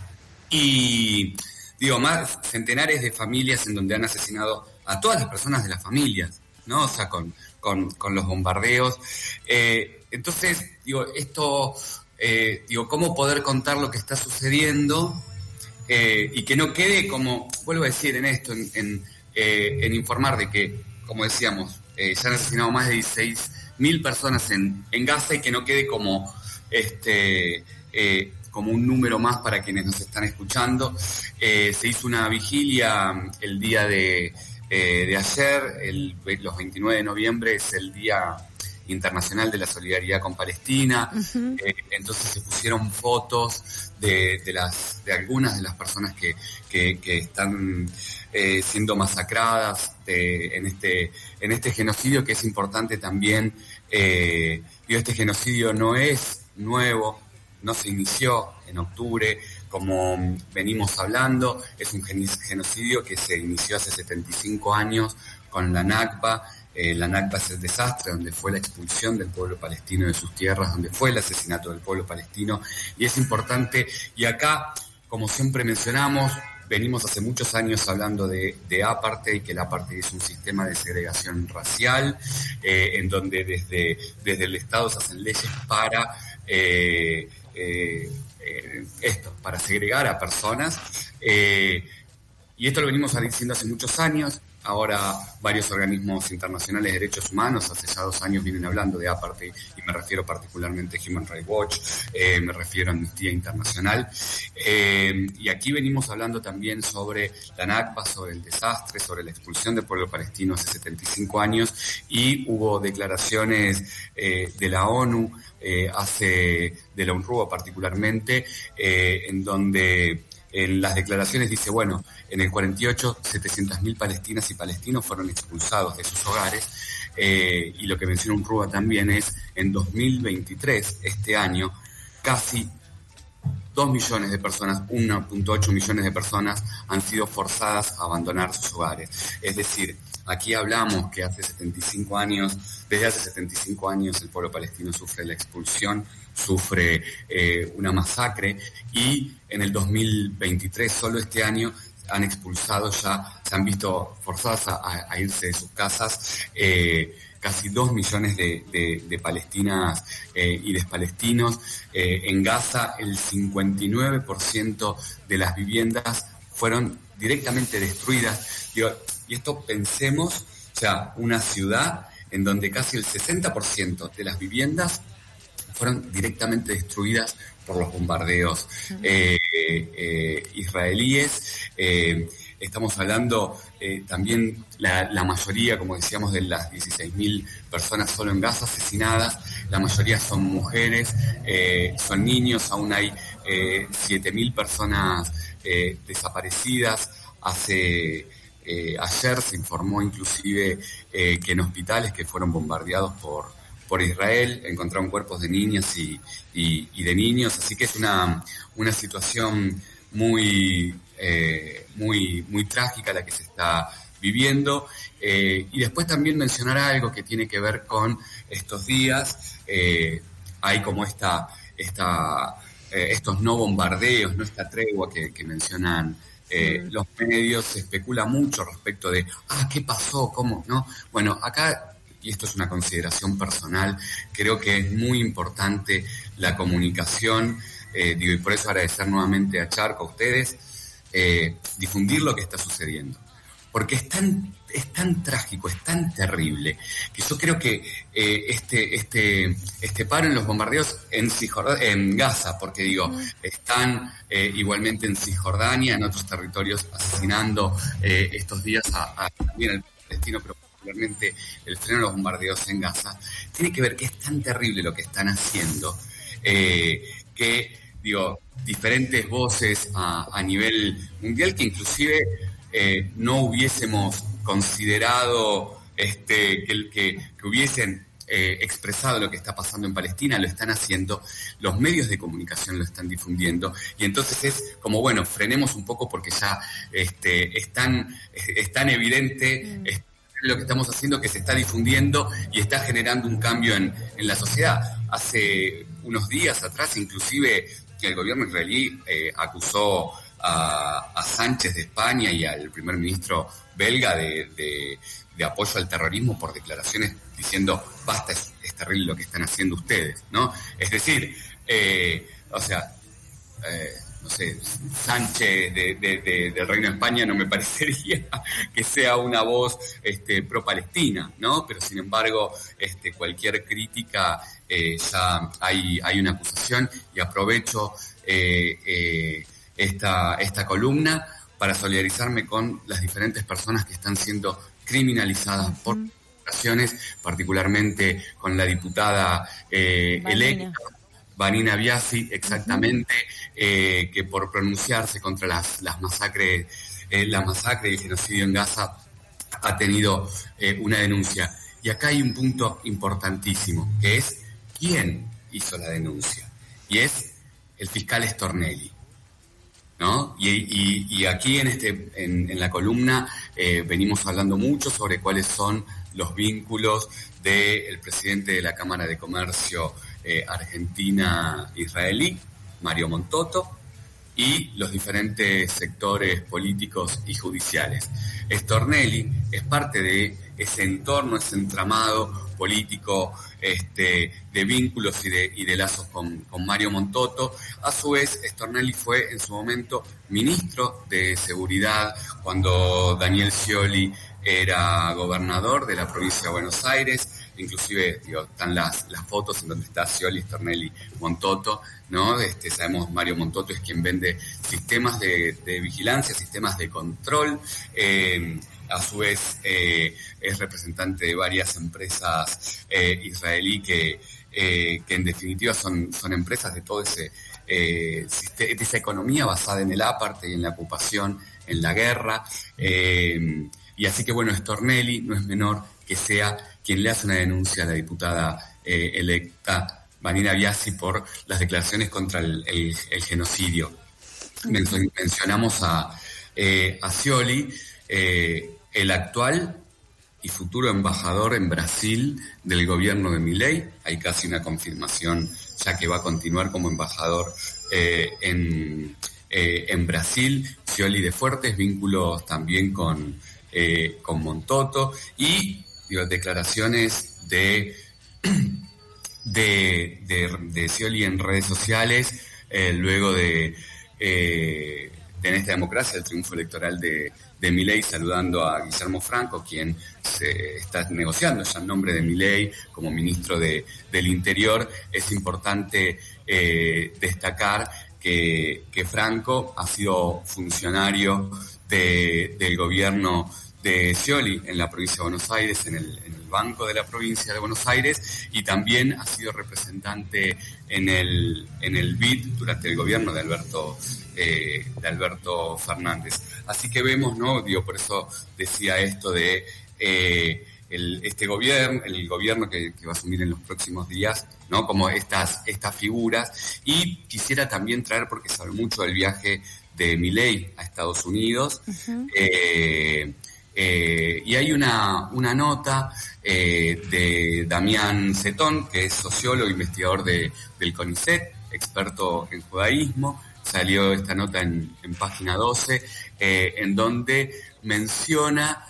Y, digo, más centenares de familias en donde han asesinado a todas las personas de las familias, ¿no? O sea, con, con, con los bombardeos. Eh, entonces, digo, esto, eh, digo, ¿cómo poder contar lo que está sucediendo? Eh, y que no quede como, vuelvo a decir en esto, en, en, eh, en informar de que, como decíamos, eh, se han asesinado más de dieciséis mil personas en, en Gaza, y que no quede como este eh, como un número más para quienes nos están escuchando. Eh, se hizo una vigilia el día de, eh, de ayer, el, los veintinueve de noviembre es el Día Internacional de la Solidaridad con Palestina. Uh-huh. Eh, entonces se pusieron fotos de, de las de algunas de las personas que, que, que están eh, siendo masacradas de, en este en este genocidio, que es importante también. Eh, y este genocidio no es nuevo, no se inició en octubre, como venimos hablando, es un genocidio que se inició hace setenta y cinco años con la Nakba. Eh, la Nakba es el desastre, donde fue la expulsión del pueblo palestino de sus tierras, donde fue el asesinato del pueblo palestino, y es importante. Y acá, como siempre mencionamos, venimos hace muchos años hablando de, de apartheid, que el apartheid es un sistema de segregación racial, eh, en donde desde, desde el Estado se hacen leyes para eh, eh, eh, esto, para segregar a personas. Eh, y esto lo venimos diciendo hace muchos años. Ahora varios organismos internacionales de derechos humanos hace ya dos años vienen hablando de apartheid, y me refiero particularmente a Human Rights Watch, eh, me refiero a Amnistía Internacional, eh, y aquí venimos hablando también sobre la Nakba, sobre el desastre, sobre la expulsión del pueblo palestino hace setenta y cinco años, y hubo declaraciones eh, de la ONU, eh, hace de la UNRWA particularmente, eh, en donde en las declaraciones dice, bueno, en el cuarenta y ocho, setecientas mil palestinas y palestinos fueron expulsados de sus hogares, eh, y lo que menciona UNRWA también es, en dos mil veintitrés, este año, casi dos millones de personas, uno punto ocho millones de personas han sido forzadas a abandonar sus hogares. Es decir, aquí hablamos que hace setenta y cinco años, desde hace setenta y cinco años el pueblo palestino sufre la expulsión, sufre eh, una masacre, y en el dos mil veintitrés, solo este año, han expulsado ya, se han visto forzadas a, a irse de sus casas eh, casi dos millones de, de, de palestinas eh, y de palestinos. Eh, en Gaza el cincuenta y nueve por ciento de las viviendas fueron directamente destruidas. Digo, y esto pensemos, o sea, una ciudad en donde casi el sesenta por ciento de las viviendas fueron directamente destruidas por los bombardeos eh, eh, israelíes. Eh, estamos hablando eh, también, la, la mayoría, como decíamos, de las dieciséis mil personas solo en Gaza asesinadas, la mayoría son mujeres, eh, son niños, aún hay eh, siete mil personas eh, desaparecidas. Hace eh, ayer se informó inclusive eh, que en hospitales que fueron bombardeados por por Israel encontraron cuerpos de niñas y, y, y de niños, así que es una, una situación muy, eh, muy, muy trágica la que se está viviendo. Eh, y después también mencionar algo que tiene que ver con estos días. Eh, hay como esta, esta, eh, estos no bombardeos, no esta tregua que, que mencionan eh, los medios. Se especula mucho respecto de, ah, ¿qué pasó? ¿Cómo? ¿No? Bueno, acá, y esto es una consideración personal, creo que es muy importante la comunicación, eh, digo, y por eso agradecer nuevamente a Charco, a ustedes, eh, difundir lo que está sucediendo. Porque es tan, es tan trágico, es tan terrible, que yo creo que eh, este, este, este paro en los bombardeos en, Cisjordania, en Gaza, porque digo, están eh, igualmente en Cisjordania, en otros territorios, asesinando eh, estos días a, a también al palestino, pero particularmente el freno de los bombardeos en Gaza, tiene que ver que es tan terrible lo que están haciendo, eh, que, digo, diferentes voces a, a nivel mundial, que inclusive eh, no hubiésemos considerado este, que, que, que hubiesen eh, expresado lo que está pasando en Palestina, lo están haciendo, los medios de comunicación lo están difundiendo, y entonces es como, bueno, frenemos un poco porque ya este, es, tan, es, es tan evidente, mm. es lo que estamos haciendo, que se está difundiendo y está generando un cambio en, en la sociedad. Hace unos días atrás, inclusive, el gobierno israelí eh, acusó a, a Sánchez de España y al primer ministro belga de, de, de apoyo al terrorismo por declaraciones diciendo, basta, es, es terrible lo que están haciendo ustedes, ¿no? Es decir, eh, o sea, eh, no sé, Sánchez de, de, de, del Reino de España no me parecería que sea una voz este, pro-palestina, ¿no? Pero sin embargo, este, cualquier crítica, eh, ya hay, hay una acusación, y aprovecho eh, eh, esta, esta columna para solidarizarme con las diferentes personas que están siendo criminalizadas por ocasiones, particularmente con la diputada eh, electa Vanina Biasi, exactamente, uh-huh. eh, que por pronunciarse contra las, las masacres, eh, la masacre y el genocidio en Gaza ha tenido eh, una denuncia. Y acá hay un punto importantísimo, que es quién hizo la denuncia. Y es el fiscal Stornelli, ¿no? Y, y, y aquí en, este, en, en la columna eh, venimos hablando mucho sobre cuáles son los vínculos del presidente de la Cámara de Comercio Eh, Argentina-israelí, Mario Montoto, y los diferentes sectores políticos y judiciales. Stornelli es parte de ese entorno, ese entramado político este, de vínculos y de, y de lazos con, con Mario Montoto. A su vez, Stornelli fue en su momento ministro de Seguridad cuando Daniel Scioli era gobernador de la provincia de Buenos Aires. Inclusive, digo, están las, las fotos en donde está Scioli, Stornelli, Montoto, ¿no? Este, sabemos Mario Montoto es quien vende sistemas de, de vigilancia, sistemas de control. Eh, a su vez, eh, es representante de varias empresas eh, israelí que, eh, que en definitiva son, son empresas de todo ese eh, de esa economía basada en el apartheid y en la ocupación, en la guerra. Eh, y así que, bueno, Stornelli no es menor que sea quien le hace una denuncia a la diputada eh, electa Vanina Biasi por las declaraciones contra el, el, el genocidio. Men- mencionamos a, eh, a Scioli, eh, el actual y futuro embajador en Brasil del gobierno de Milei. Hay casi una confirmación ya que va a continuar como embajador eh, en, eh, en Brasil. Scioli de fuertes vínculos también con, eh, con Montoto y digo, declaraciones de, de, de, de Scioli en redes sociales, eh, luego de, eh, de En esta democracia, el triunfo electoral de, de Milei, saludando a Guillermo Franco, quien se está negociando ya en nombre de Milei como ministro de, del Interior. Es importante eh, destacar que, que Franco ha sido funcionario de, del gobierno de Scioli en la provincia de Buenos Aires, en el, en el Banco de la Provincia de Buenos Aires, y también ha sido representante en el, en el B I D durante el gobierno de Alberto, eh, de Alberto Fernández. Así que vemos, ¿no? Digo, por eso decía esto de eh, el, este gobierno, el gobierno que, que va a asumir en los próximos días, ¿no? Como estas, estas figuras. Y quisiera también traer, porque sabe mucho del viaje de Milei a Estados Unidos, uh-huh. eh, Eh, y hay una, una nota eh, de Damián Cetón, que es sociólogo e investigador de, del CONICET, experto en judaísmo. Salió esta nota en, en página doce, eh, en donde menciona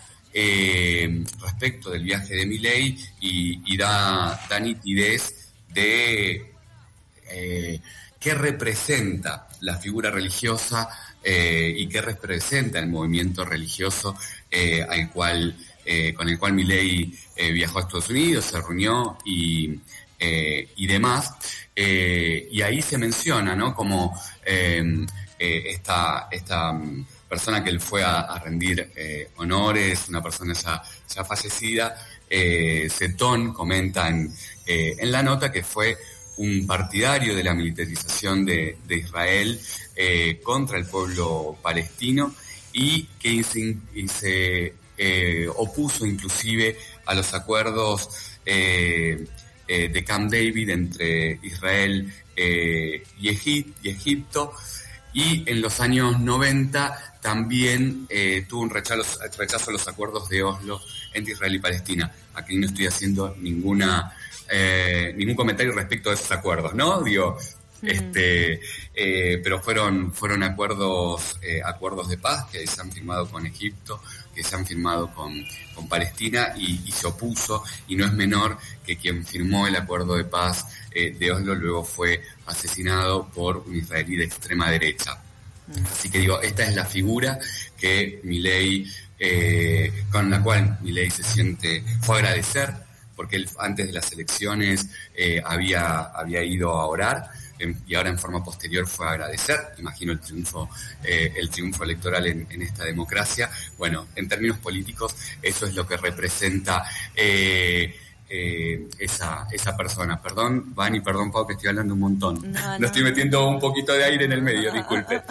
eh, respecto del viaje de Milei y, y da, da nitidez de eh, qué representa la figura religiosa eh, y qué representa el movimiento religioso Eh, al cual, eh, con el cual Milei eh, viajó a Estados Unidos, se reunió y, eh, y demás. Eh, y ahí se menciona, ¿no? Como eh, eh, esta, esta persona que él fue a, a rendir eh, honores, una persona ya, ya fallecida, eh, Cetón comenta en, eh, en la nota que fue un partidario de la militarización de, de Israel eh, contra el pueblo palestino, y que se, y se eh, opuso inclusive a los acuerdos eh, eh, de Camp David entre Israel eh, y, Egip- y Egipto, y en los años noventa también eh, tuvo un rechazo, rechazo a los acuerdos de Oslo entre Israel y Palestina. Aquí no estoy haciendo ninguna eh, ningún comentario respecto a esos acuerdos, ¿no? Digo, mm. este, eh, pero fueron fueron acuerdos eh, acuerdos de paz que se han firmado con Egipto, que se han firmado con, con Palestina y, y se opuso, y no es menor que quien firmó el acuerdo de paz eh, de Oslo luego fue asesinado por un israelí de extrema derecha. Así que digo, esta es la figura que Milei, eh, con la cual Milei se siente, fue a agradecer, porque él antes de las elecciones eh, había, había ido a orar, eh, y ahora en forma posterior fue a agradecer, imagino el triunfo, eh, el triunfo electoral en, en esta democracia. Bueno, en términos políticos, eso es lo que representa eh, Eh, esa esa persona. Perdón, Vani, perdón, Pau, que estoy hablando un montón. No, no. no estoy metiendo un poquito de aire en el medio, disculpe.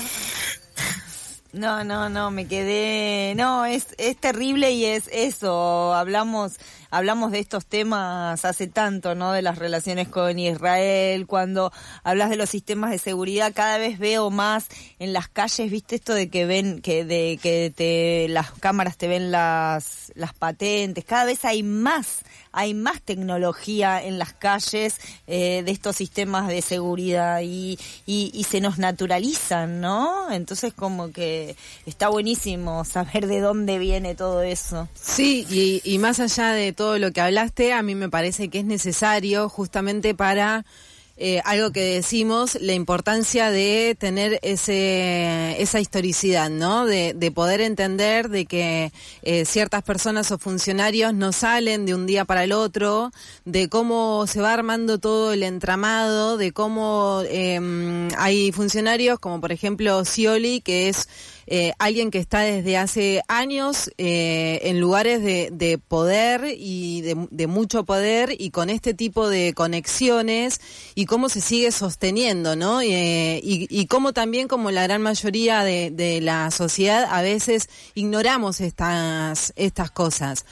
No, no, no, me quedé... No, es es terrible y es eso, hablamos... Hablamos de estos temas hace tanto, ¿no? De las relaciones con Israel, cuando hablas de los sistemas de seguridad, cada vez veo más en las calles, ¿viste esto de que ven, que de que te las cámaras te ven las las patentes? Cada vez hay más, hay más tecnología en las calles eh, de estos sistemas de seguridad y, y y se nos naturalizan, ¿no? Entonces como que está buenísimo saber de dónde viene todo eso. Sí, y, y más allá de todo lo que hablaste, a mí me parece que es necesario justamente para eh, algo que decimos, la importancia de tener ese esa historicidad, ¿no? De, de poder entender de que eh, ciertas personas o funcionarios no salen de un día para el otro, de cómo se va armando todo el entramado, de cómo eh, hay funcionarios como por ejemplo Scioli, que es Eh, alguien que está desde hace años eh, en lugares de, de poder y de, de mucho poder y con este tipo de conexiones y cómo se sigue sosteniendo, ¿no? Eh, y, y cómo también, como la gran mayoría de, de la sociedad, a veces ignoramos estas, estas cosas.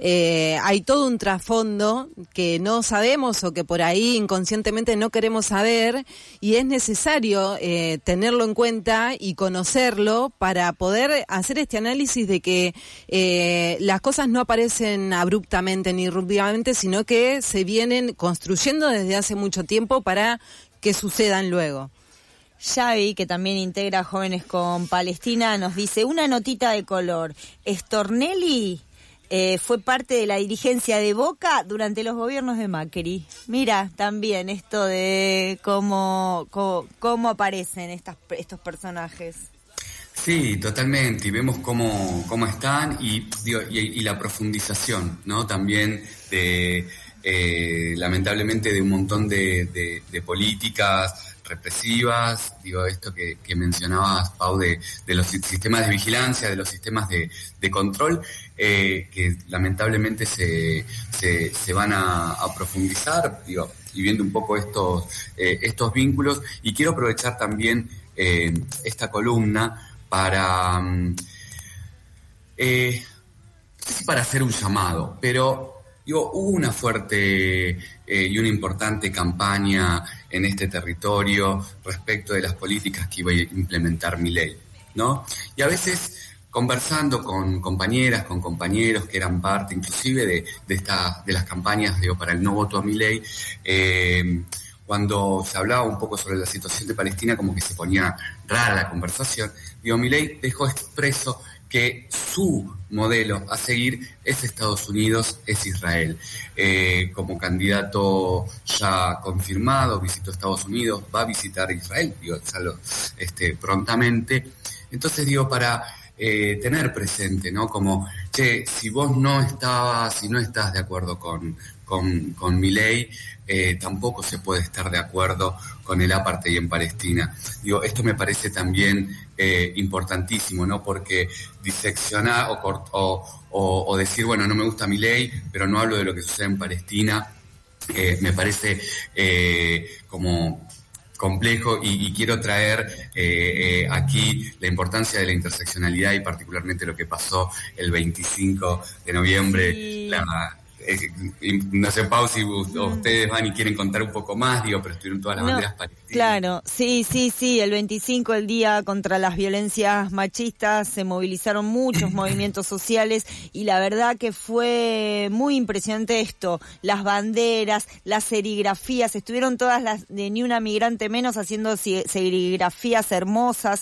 Eh, hay todo un trasfondo que no sabemos o que por ahí inconscientemente no queremos saber y es necesario eh, tenerlo en cuenta y conocerlo para poder hacer este análisis de que eh, las cosas no aparecen abruptamente ni irruptivamente, sino que se vienen construyendo desde hace mucho tiempo para que sucedan luego. Xavi, que también integra Jóvenes con Palestina, nos dice una notita de color. Stornelli eh, fue parte de la dirigencia de Boca durante los gobiernos de Macri. Mira, también esto de cómo, cómo, cómo aparecen estas, estos personajes. Sí, totalmente, y vemos cómo, cómo están y, digo, y, y la profundización, ¿no? También de, eh, lamentablemente, de un montón de, de, de políticas represivas, digo, esto que, que mencionabas, Pau, de, de los sistemas de vigilancia, de los sistemas de, de control, eh, que lamentablemente se, se, se van a, a profundizar, digo, y viendo un poco estos, eh, estos vínculos, y quiero aprovechar también eh, esta columna para, eh, no sé si para hacer un llamado, pero digo, hubo una fuerte eh, y una importante campaña en este territorio respecto de las políticas que iba a implementar Milei, ¿no? Y a veces conversando con compañeras, con compañeros que eran parte inclusive de, de, esta, de las campañas, digo, para el no voto a Milei, eh, cuando se hablaba un poco sobre la situación de Palestina, como que se ponía rara la conversación. Digo, Milei dejó expreso que su modelo a seguir es Estados Unidos, es Israel. Eh, como candidato ya confirmado, visitó Estados Unidos, va a visitar Israel, digo, ya lo, este, prontamente. Entonces, digo, para eh, tener presente, ¿no? Como, che, si vos no estabas, si no estás de acuerdo con, con, con Milei, eh, tampoco se puede estar de acuerdo con el apartheid en Palestina. Digo, esto me parece también eh, importantísimo, ¿no? Porque diseccionar o, o, o, o decir, bueno, no me gusta Milei, pero no hablo de lo que sucede en Palestina, eh, me parece eh, como complejo y, y quiero traer eh, eh, aquí la importancia de la interseccionalidad y particularmente lo que pasó el veinticinco de noviembre, sí. la, eh, no sé, Pau, si ustedes van y quieren contar un poco más, digo, pero estuvieron todas las No, banderas palestinas. Claro, sí, sí, sí, el veinticinco, el día contra las violencias machistas, se movilizaron muchos movimientos sociales y la verdad que fue muy impresionante esto, las banderas, las serigrafías, estuvieron todas las de Ni Una Migrante Menos haciendo serigrafías hermosas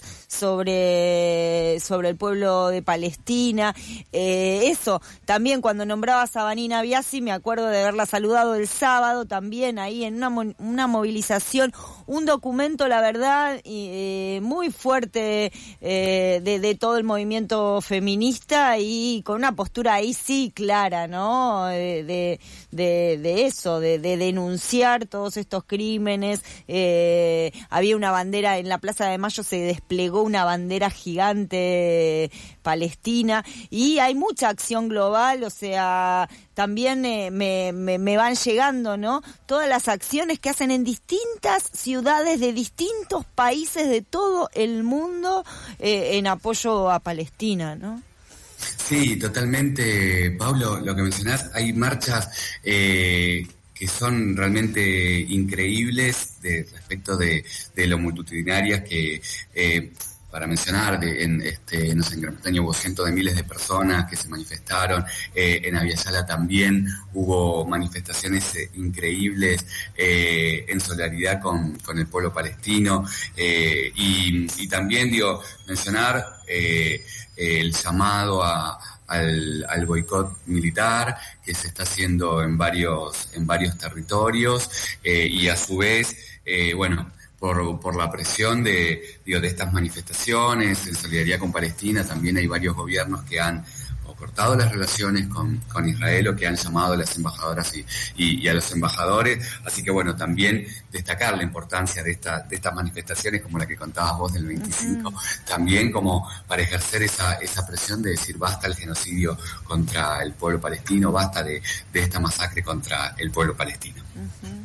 sobre, sobre el pueblo de Palestina, eh, eso, también cuando nombrabas a Vanina Biasi, me acuerdo de haberla saludado el sábado también ahí en una, una movilización, un documento, la verdad, eh, muy fuerte eh, de, de todo el movimiento feminista y con una postura ahí sí clara, ¿no? De, de, de, de eso, de, de denunciar todos estos crímenes. Eh, había una bandera en la Plaza de Mayo, se desplegó una bandera gigante palestina y hay mucha acción global, o sea, también eh, me, me, me van llegando, ¿no? Todas las acciones que hacen en distintas ciudades de distintos países de todo el mundo eh, en apoyo a Palestina, ¿no? Sí, totalmente, Pablo, lo que mencionás, hay marchas eh, que son realmente increíbles de, respecto de, de lo multitudinarias que... Eh, para mencionar, de, en, este, no sé, en Gran Bretaña hubo cientos de miles de personas que se manifestaron, eh, en Aviala también hubo manifestaciones eh, increíbles eh, en solidaridad con, con el pueblo palestino, eh, y, y también, digo, mencionar eh, el llamado a al, al boicot militar que se está haciendo en varios, en varios territorios, eh, y a su vez, eh, bueno, Por, por la presión de, digo, de estas manifestaciones en solidaridad con Palestina, también hay varios gobiernos que han o cortado las relaciones con, con Israel o que han llamado a las embajadoras y, y, y a los embajadores. Así que bueno, también destacar la importancia de, esta, de estas manifestaciones como la que contabas vos del veinticinco, uh-huh. también como para ejercer esa, esa presión de decir basta el genocidio contra el pueblo palestino, basta de, de esta masacre contra el pueblo palestino. Uh-huh.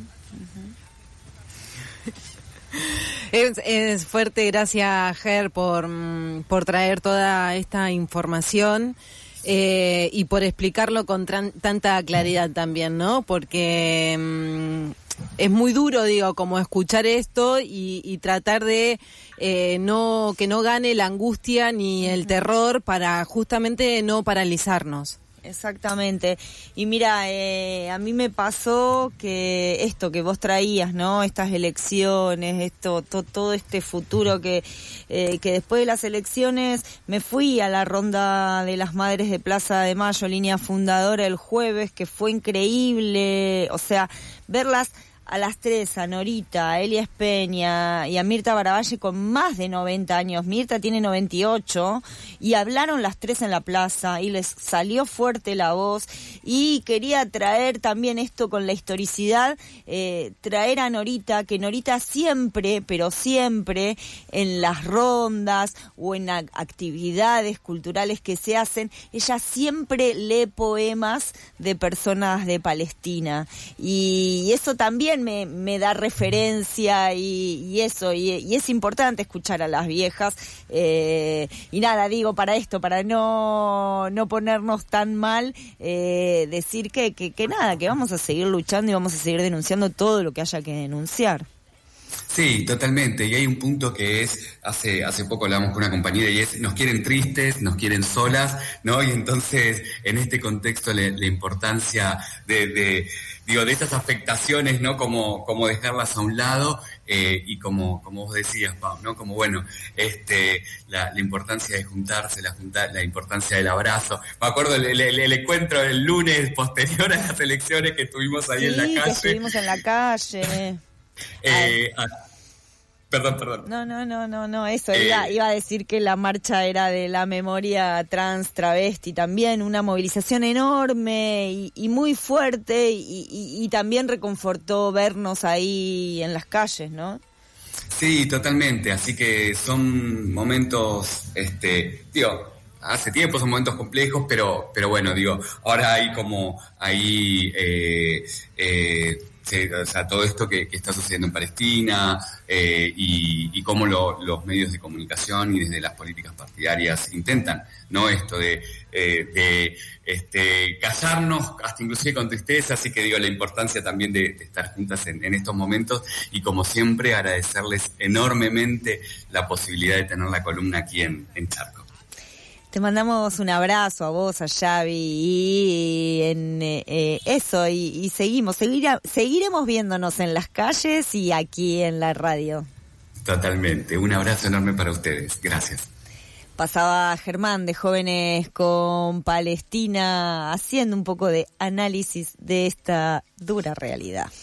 Es, es fuerte, gracias Ger por, por traer toda esta información eh, y por explicarlo con tran, tanta claridad también, ¿no? Porque mm, es muy duro, digo, como escuchar esto y, y tratar de eh, no que no gane la angustia ni el terror para justamente no paralizarnos. Exactamente. Y mira, eh, a mí me pasó que esto que vos traías, ¿no? Estas elecciones, esto, to, todo este futuro que, eh, que después de las elecciones me fui a la ronda de las Madres de Plaza de Mayo, línea fundadora el jueves, que fue increíble, o sea, verlas a las tres, a Norita, a Elias Peña y a Mirta Baravalle con más de noventa años. Mirta tiene noventa y ocho y hablaron las tres en la plaza y les salió fuerte la voz y quería traer también esto con la historicidad, eh, traer a Norita, que Norita siempre, pero siempre en las rondas o en a- actividades culturales que se hacen, ella siempre lee poemas de personas de Palestina y eso también Me, me da referencia y, y eso, y, y es importante escuchar a las viejas, eh, y nada, digo, para esto, para no, no ponernos tan mal, eh, decir que, que, que nada, que vamos a seguir luchando y vamos a seguir denunciando todo lo que haya que denunciar. Sí, totalmente. Y hay un punto que es, hace hace poco hablamos con una compañera y es, nos quieren tristes, nos quieren solas, ¿no? Y entonces, en este contexto, le, la importancia de, de, digo, de estas afectaciones, ¿no? Como, como dejarlas a un lado, eh, y como, como vos decías, Pau, ¿no? Como, bueno, este, la, la importancia de juntarse, la, junta, la importancia del abrazo. Me acuerdo el, el, el encuentro el lunes posterior a las elecciones que estuvimos ahí sí, en la calle. que estuvimos en la calle. Eh, ah, perdón, perdón. No, no, no, no, no, eso, Eh, iba, iba a decir que la marcha era de la memoria trans, travesti, también una movilización enorme y, y muy fuerte y, y, y también reconfortó vernos ahí en las calles, ¿no? Sí, totalmente, así que son momentos, este, digo, hace tiempo son momentos complejos, pero, pero bueno, digo, ahora hay como, ahí, eh, eh, Sí, o sea, todo esto que, que está sucediendo en Palestina eh, y, y cómo lo, los medios de comunicación y desde las políticas partidarias intentan, ¿no? Esto de, eh, de este, callarnos, hasta inclusive con tristeza, así que digo, la importancia también de, de estar juntas en, en estos momentos y como siempre agradecerles enormemente la posibilidad de tener la columna aquí en, en Charco. Te mandamos un abrazo a vos, a Xavi, y en eh, eso, y, y seguimos, seguirá, seguiremos viéndonos en las calles y aquí en la radio. Totalmente, un abrazo enorme para ustedes, gracias. Pasaba Germán de Jóvenes con Palestina haciendo un poco de análisis de esta dura realidad.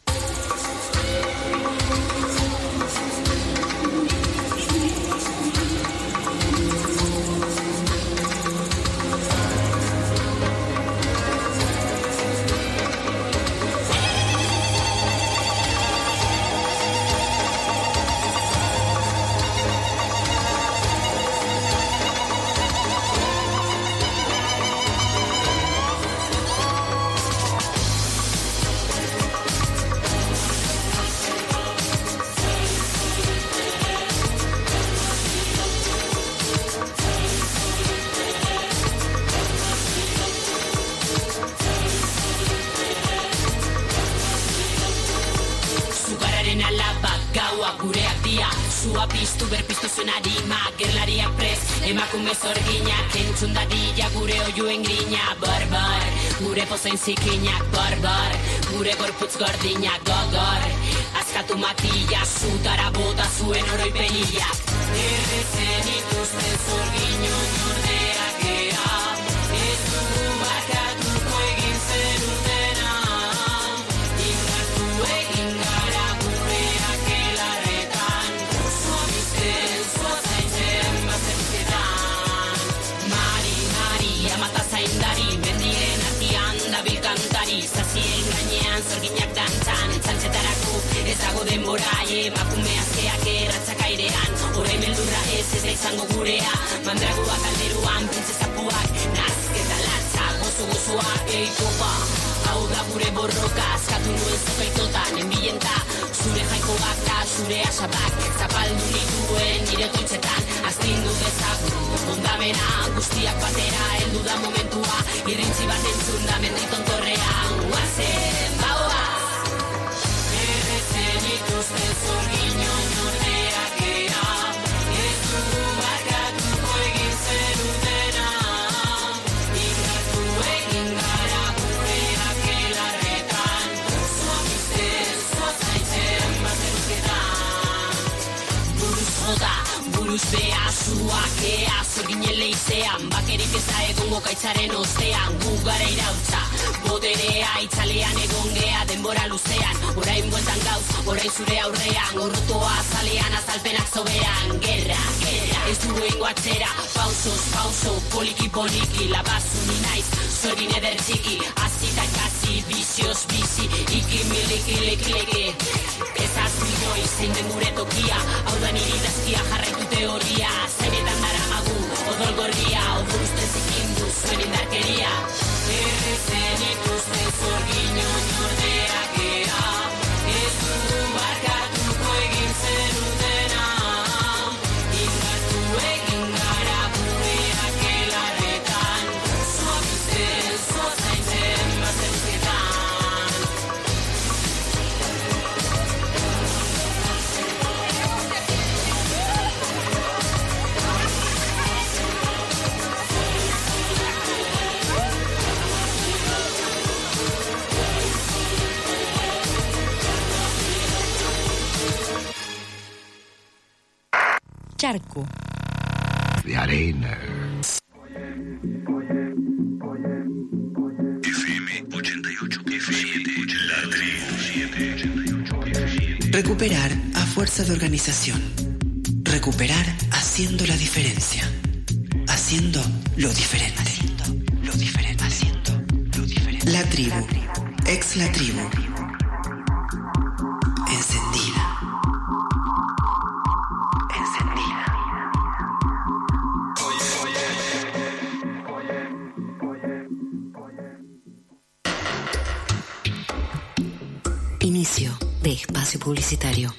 Sua piztu berpiztu zuen arima, gerlariak prez, emakume zorginak, entzun dadila gure oioen grina, barbar, gure pozain zikinak, barbar, gure gorputz gordinak, gogor, azkatu matila, zutara bota zuen oroipeniak. Errezen ikusten zorgin onordeak ea, ez dugu bakatuko egin zenutena, indartu egin gara gureak elarretan, suabizten zuazaintzen bazenketan. Mari, Mari, amata zaindari, mendiren artian dabil kantari, zazien gainean zorginak dantzan, txantxetarako ez dago denbora, emakume azkeak erratzak airean, orain beldurra ez ez da izango gurea, mandragoak alderuan, printzezapuak, nazketa latza, gozo gozoa, eikopa, hau da gure borroka, azkatu nuen zokaitotan, enbilenta, zure jaikoak da, zure asabak, zapaldu nituen nire otoitzetan, astindu dezagun, ondamena, guztiak batera, heldu da momentua, irrintzi bat entzun da mendriton torrean, guazen, bauaz, errezen ikusten zorgin onordeak ea, ez dugu markatuko egin zenutena, indartu egin gara gureak elarretan, zuamizten, zuazaintzen bazenketan. Buruz jota, buruz bea, zuak ea, zorginen leizean, bakerik ez da egongo kaitzaren ostean, gu gara irautza, boterea itzalean egon gea denbora luzean, orain bueltan gauz, orain zure aurrean, gorrotoa azalean azalpenak zobean, gerra, gerra, ez dugu ingo atzera, pausos, pauso, poliki poliki, labazu ni naiz, zorgin eder txiki, azita kasi, bizioz bizi, iki miliki liki liki, ez azmiloi zein den gure tokia, hau da niri dazkia jarraitu teoria, zainetan dara magu, odol gorria, oduruzten zikindu zuen indarkeria, errezen ikusten zorgin onordeak ea, ez dugu markatuko egin zenutena, indartu egin gara gureak elarretan, zuabizten, zuazaintzen bazenketan. Charco. De arena. F M ochenta y ocho punto siete. La Tribu. Recuperar a fuerza de organización. Recuperar haciendo la diferencia. Haciendo lo diferente. Haciendo lo diferente. Haciendo lo diferente. La Tribu. Ex La Tribu. Encendida. Inicio de espacio publicitario.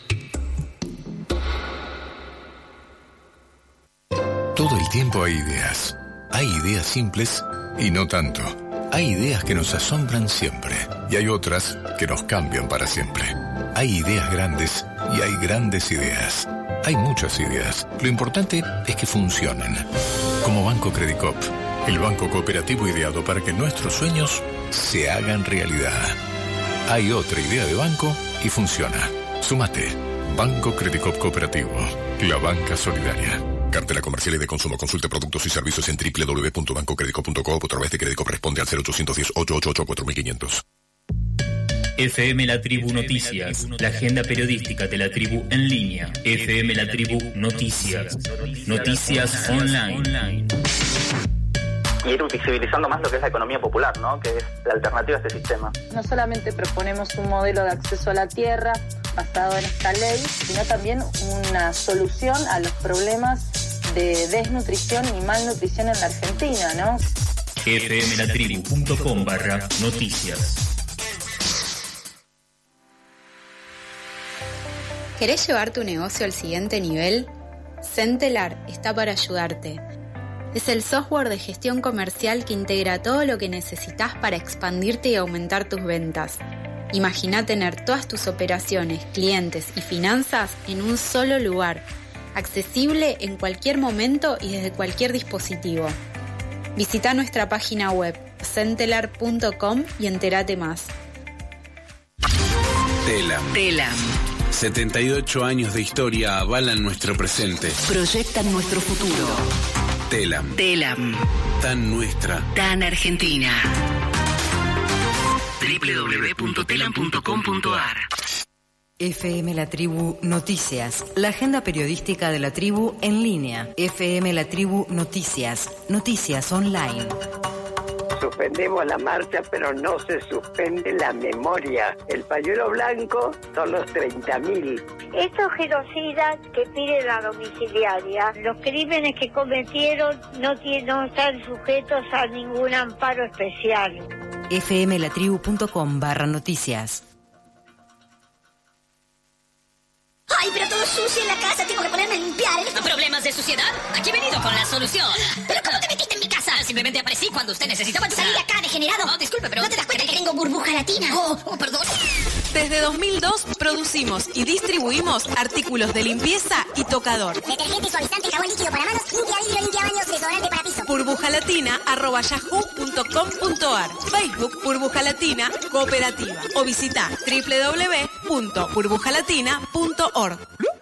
Todo el tiempo hay ideas. Hay ideas simples y no tanto. Hay ideas que nos asombran siempre y hay otras que nos cambian para siempre. Hay ideas grandes y hay grandes ideas. Hay muchas ideas. Lo importante es que funcionen. Como Banco Credicop, el banco cooperativo ideado para que nuestros sueños se hagan realidad. Hay otra idea de banco y funciona. Súmate. Banco Credicop Cooperativo. La banca solidaria. Cartela comercial y de consumo. Consulte productos y servicios en doble u doble u doble u punto banco credicop punto com o a través de Credicop. Responde al cero ochocientos diez, ochocientos ochenta y ocho, cuatro mil quinientos. F M La Tribu Noticias, la agenda periodística de la tribu en línea. F M La Tribu Noticias, noticias online. Y ir visibilizando más lo que es la economía popular, ¿no? Que es la alternativa a este sistema. No solamente proponemos un modelo de acceso a la tierra basado en esta ley, sino también una solución a los problemas de desnutrición y malnutrición en la Argentina, ¿no? F M La Tribu punto com barra noticias. ¿Querés llevar tu negocio al siguiente nivel? Centelar está para ayudarte. Es el software de gestión comercial que integra todo lo que necesitas para expandirte y aumentar tus ventas. Imagina tener todas tus operaciones, clientes y finanzas en un solo lugar, accesible en cualquier momento y desde cualquier dispositivo. Visita nuestra página web centelar punto com y entérate más. Telam. Telam. setenta y ocho años de historia avalan nuestro presente. Proyectan nuestro futuro. Telam. Telam. Tan nuestra. Tan argentina. doble u doble u doble u punto telam punto com punto a r. F M La Tribu Noticias, la agenda periodística de la tribu en línea. F M La Tribu Noticias, noticias online. Suspendemos la marcha, pero no se suspende la memoria. El pañuelo blanco son los treinta mil. Estos genocidas que piden la domiciliaria, los crímenes que cometieron no, tienen, no están sujetos a ningún amparo especial. F M La Tribu punto com barra noticias. ¡Ay, pero todo sucio en la casa! Tengo que ponerme a limpiar. ¿Problemas de suciedad? Aquí he venido con la solución. ¿Pero cómo te metiste en mi casa? Simplemente aparecí cuando usted necesitaba ayuda. ¡Salí de acá, degenerado! No, disculpe, pero... ¿No te das cuenta que tengo burbuja latina? Oh, oh, perdón. Desde dos mil dos producimos y distribuimos artículos de limpieza y tocador. Detergente, suavizante, jabón líquido para manos, limpia vidrio, limpia baños, desodorante para piso. Burbujalatina arroba yahoo punto com punto a r. Facebook Burbuja Latina Cooperativa. O visita doble u doble u doble u punto burbujalatina punto org.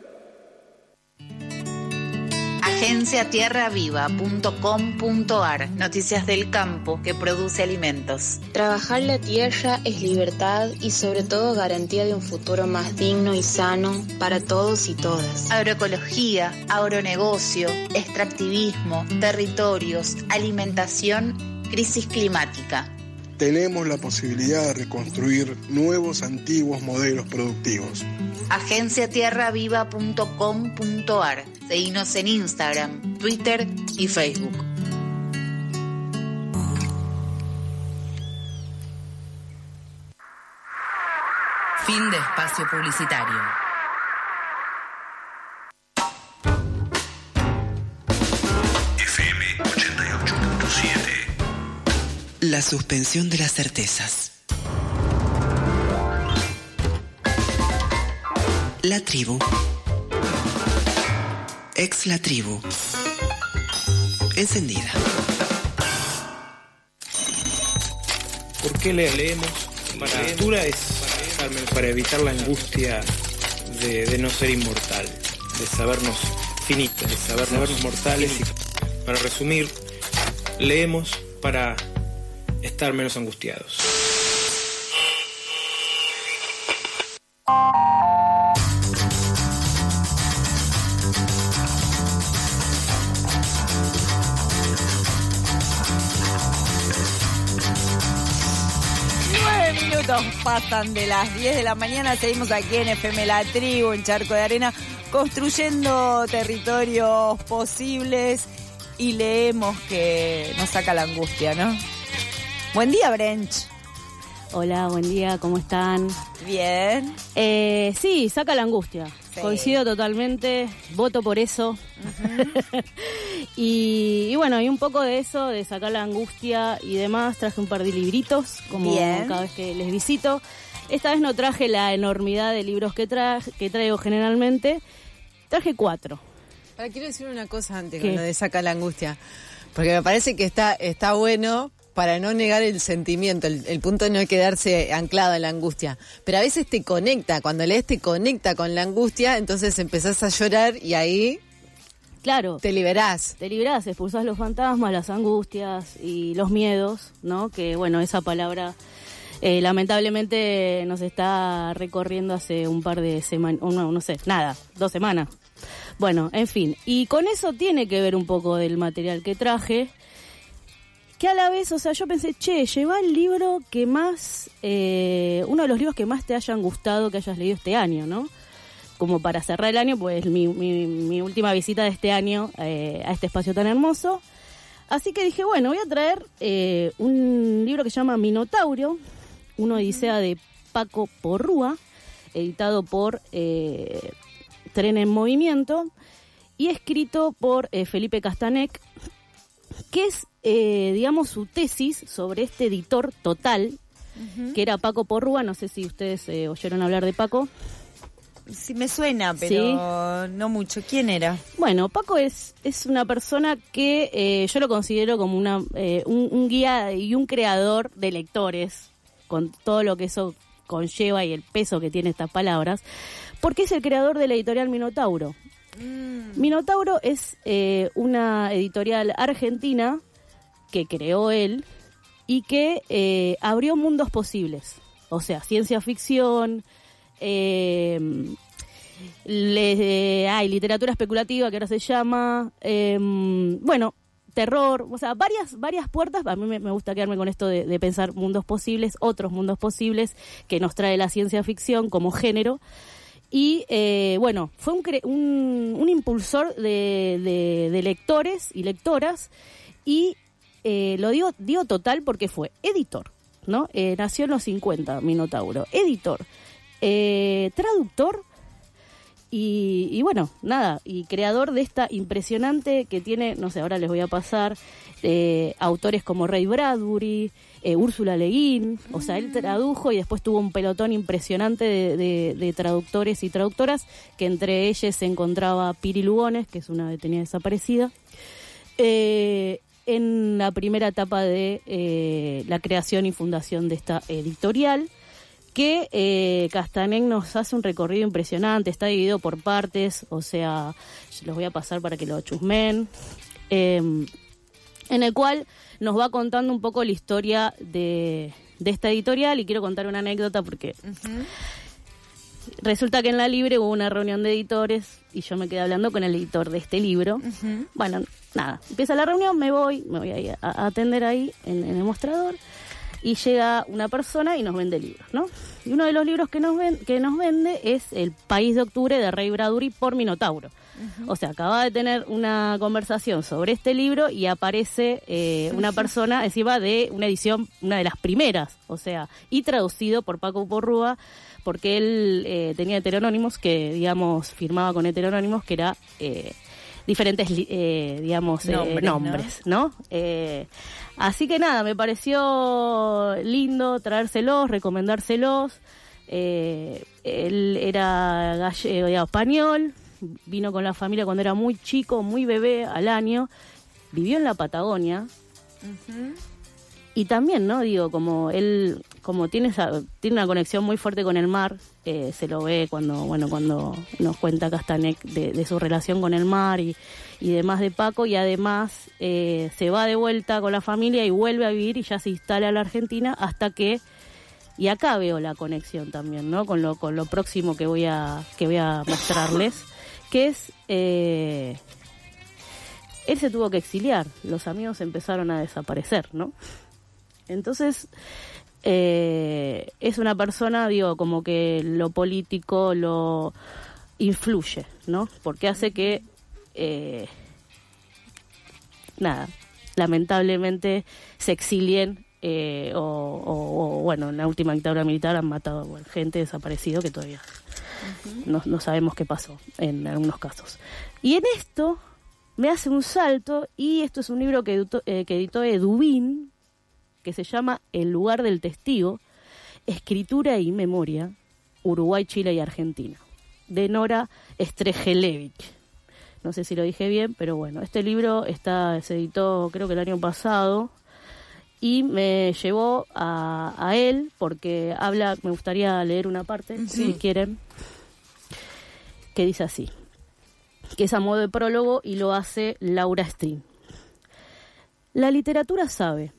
agencia tierra viva punto com punto a r. Noticias del campo que produce alimentos. Trabajar la tierra es libertad y sobre todo garantía de un futuro más digno y sano para todos y todas. Agroecología, agronegocio, extractivismo, territorios, alimentación, crisis climática. Tenemos la posibilidad de reconstruir nuevos, antiguos modelos productivos. agencia tierra viva punto com punto a r. Seguinos en Instagram, Twitter y Facebook. Fin de espacio publicitario. F M ochenta y ocho punto siete. La suspensión de las certezas. La tribu. Ex la tribu. Encendida. ¿Por qué le leemos? Para la lectura es para evitar la angustia de, de no ser inmortal, de sabernos finitos, de sabernos, sabernos mortales. Y para resumir, leemos para estar menos angustiados. Pasan de las diez de la mañana, seguimos aquí en F M La Tribu, en Charco de Arena, construyendo territorios posibles y leemos que nos saca la angustia, ¿no? Buen día, Brench. Hola, buen día, ¿cómo están? Bien. Eh, sí, saca la angustia. Sí. Coincido totalmente, voto por eso. Uh-huh. y, y bueno, y un poco de eso, de sacar la angustia y demás, traje un par de libritos, como Bien. cada vez que les visito. Esta vez no traje la enormidad de libros que, tra- que traigo generalmente, traje cuatro. Ahora quiero decir una cosa antes con lo de sacar la angustia, porque me parece que está, está bueno para no negar el sentimiento, el, el punto de no quedarse anclado en la angustia. Pero a veces te conecta, cuando lees te conecta con la angustia, entonces empezás a llorar y ahí claro, te liberás. Te liberás, expulsás los fantasmas, las angustias y los miedos, ¿no? Que bueno, esa palabra eh, lamentablemente nos está recorriendo hace un par de semanas, no, no sé, nada, dos semanas. Bueno, en fin, y con eso tiene que ver un poco del material que traje, que a la vez, o sea, yo pensé, che, lleva el libro que más, eh, uno de los libros que más te hayan gustado que hayas leído este año, ¿no? Como para cerrar el año, pues mi, mi, mi última visita de este año eh, a este espacio tan hermoso. Así que dije, bueno, voy a traer eh, un libro que se llama Minotauro, una odisea de Paco Porrúa, editado por eh, Tren en Movimiento, y escrito por eh, Felipe Castanec, que es, eh, digamos, su tesis sobre este editor total, uh-huh. que era Paco Porrúa. No sé si ustedes eh, oyeron hablar de Paco. Sí, me suena, pero ¿Sí? no mucho. ¿Quién era? Bueno, Paco es, es una persona que eh, yo lo considero como una eh, un, un guía y un creador de lectores, con todo lo que eso conlleva y el peso que tiene estas palabras, porque es el creador de la editorial Minotauro. Mm. Minotauro es eh, una editorial argentina que creó él y que eh, abrió mundos posibles, o sea, ciencia ficción, eh, le, eh, hay literatura especulativa que ahora se llama, eh, bueno, terror, o sea, varias varias puertas. A mí me, me gusta quedarme con esto de, de pensar mundos posibles, otros mundos posibles que nos trae la ciencia ficción como género. Y eh, bueno, fue un, cre- un, un impulsor de, de, de lectores y lectoras, y eh, lo digo, digo total porque fue editor, ¿no? Eh, nació en los cincuenta, Minotauro, editor, eh, traductor y, y bueno, nada, y creador de esta impresionante que tiene, no sé, ahora les voy a pasar, eh, autores como Ray Bradbury, eh, Úrsula Le Guin, o sea, él tradujo y después tuvo un pelotón impresionante de, de, de traductores y traductoras, que entre ellos se encontraba Piri Lugones, que es una detenida desaparecida, eh, en la primera etapa de eh, la creación y fundación de esta editorial, que eh, Castanec nos hace un recorrido impresionante, está dividido por partes, o sea, los voy a pasar para que lo chusmen, eh, en el cual nos va contando un poco la historia de, de esta editorial, y quiero contar una anécdota porque uh-huh. resulta que en la Libre hubo una reunión de editores y yo me quedé hablando con el editor de este libro. Uh-huh. Bueno, nada, empieza la reunión, me voy, me voy a, ir a, a atender ahí en, en el mostrador, y llega una persona y nos vende libros, ¿no? Y uno de los libros que nos, ven, que nos vende es El País de Octubre de Ray Bradbury por Minotauro. Uh-huh. O sea, acaba de tener una conversación sobre este libro y aparece eh, una persona encima de una edición, una de las primeras, o sea, y traducido por Paco Porrúa, porque él eh, tenía heteronónimos, que, digamos, firmaba con heteronónimos, que era eh, diferentes, eh, digamos, nombres, eh, nombres, ¿no? ¿no? Eh, así que nada, me pareció lindo traérselos, recomendárselos. Eh, él era gallego, digamos, español, vino con la familia cuando era muy chico, muy bebé, al año, vivió en la Patagonia. Uh-huh. Y también, ¿no? Digo, como él, como tiene esa, tiene una conexión muy fuerte con el mar, eh, se lo ve cuando, bueno, cuando nos cuenta Castanec de, de su relación con el mar y, y demás de Paco, y además eh, se va de vuelta con la familia y vuelve a vivir y ya se instala en la Argentina hasta que, y acá veo la conexión también, ¿no? Con lo, con lo próximo que voy a, que voy a mostrarles, que es, eh, él se tuvo que exiliar, los amigos empezaron a desaparecer, ¿no? Entonces, eh, es una persona, digo, como que lo político lo influye, ¿no? Porque hace que, eh, nada, lamentablemente se exilien eh, o, o, o, bueno, en la última dictadura militar han matado bueno, gente desaparecido que todavía uh-huh. no, no sabemos qué pasó en algunos casos. Y en esto me hace un salto, y esto es un libro que editó, eh, que editó Edubín, que se llama El lugar del testigo, escritura y memoria, Uruguay, Chile y Argentina, de Nora Strejelevich. No sé si lo dije bien, pero bueno, este libro está se editó creo que el año pasado, y me llevó a, a él porque habla, me gustaría leer una parte, sí. si quieren, que dice así, que es a modo de prólogo y lo hace Laura Strin. La literatura sabe.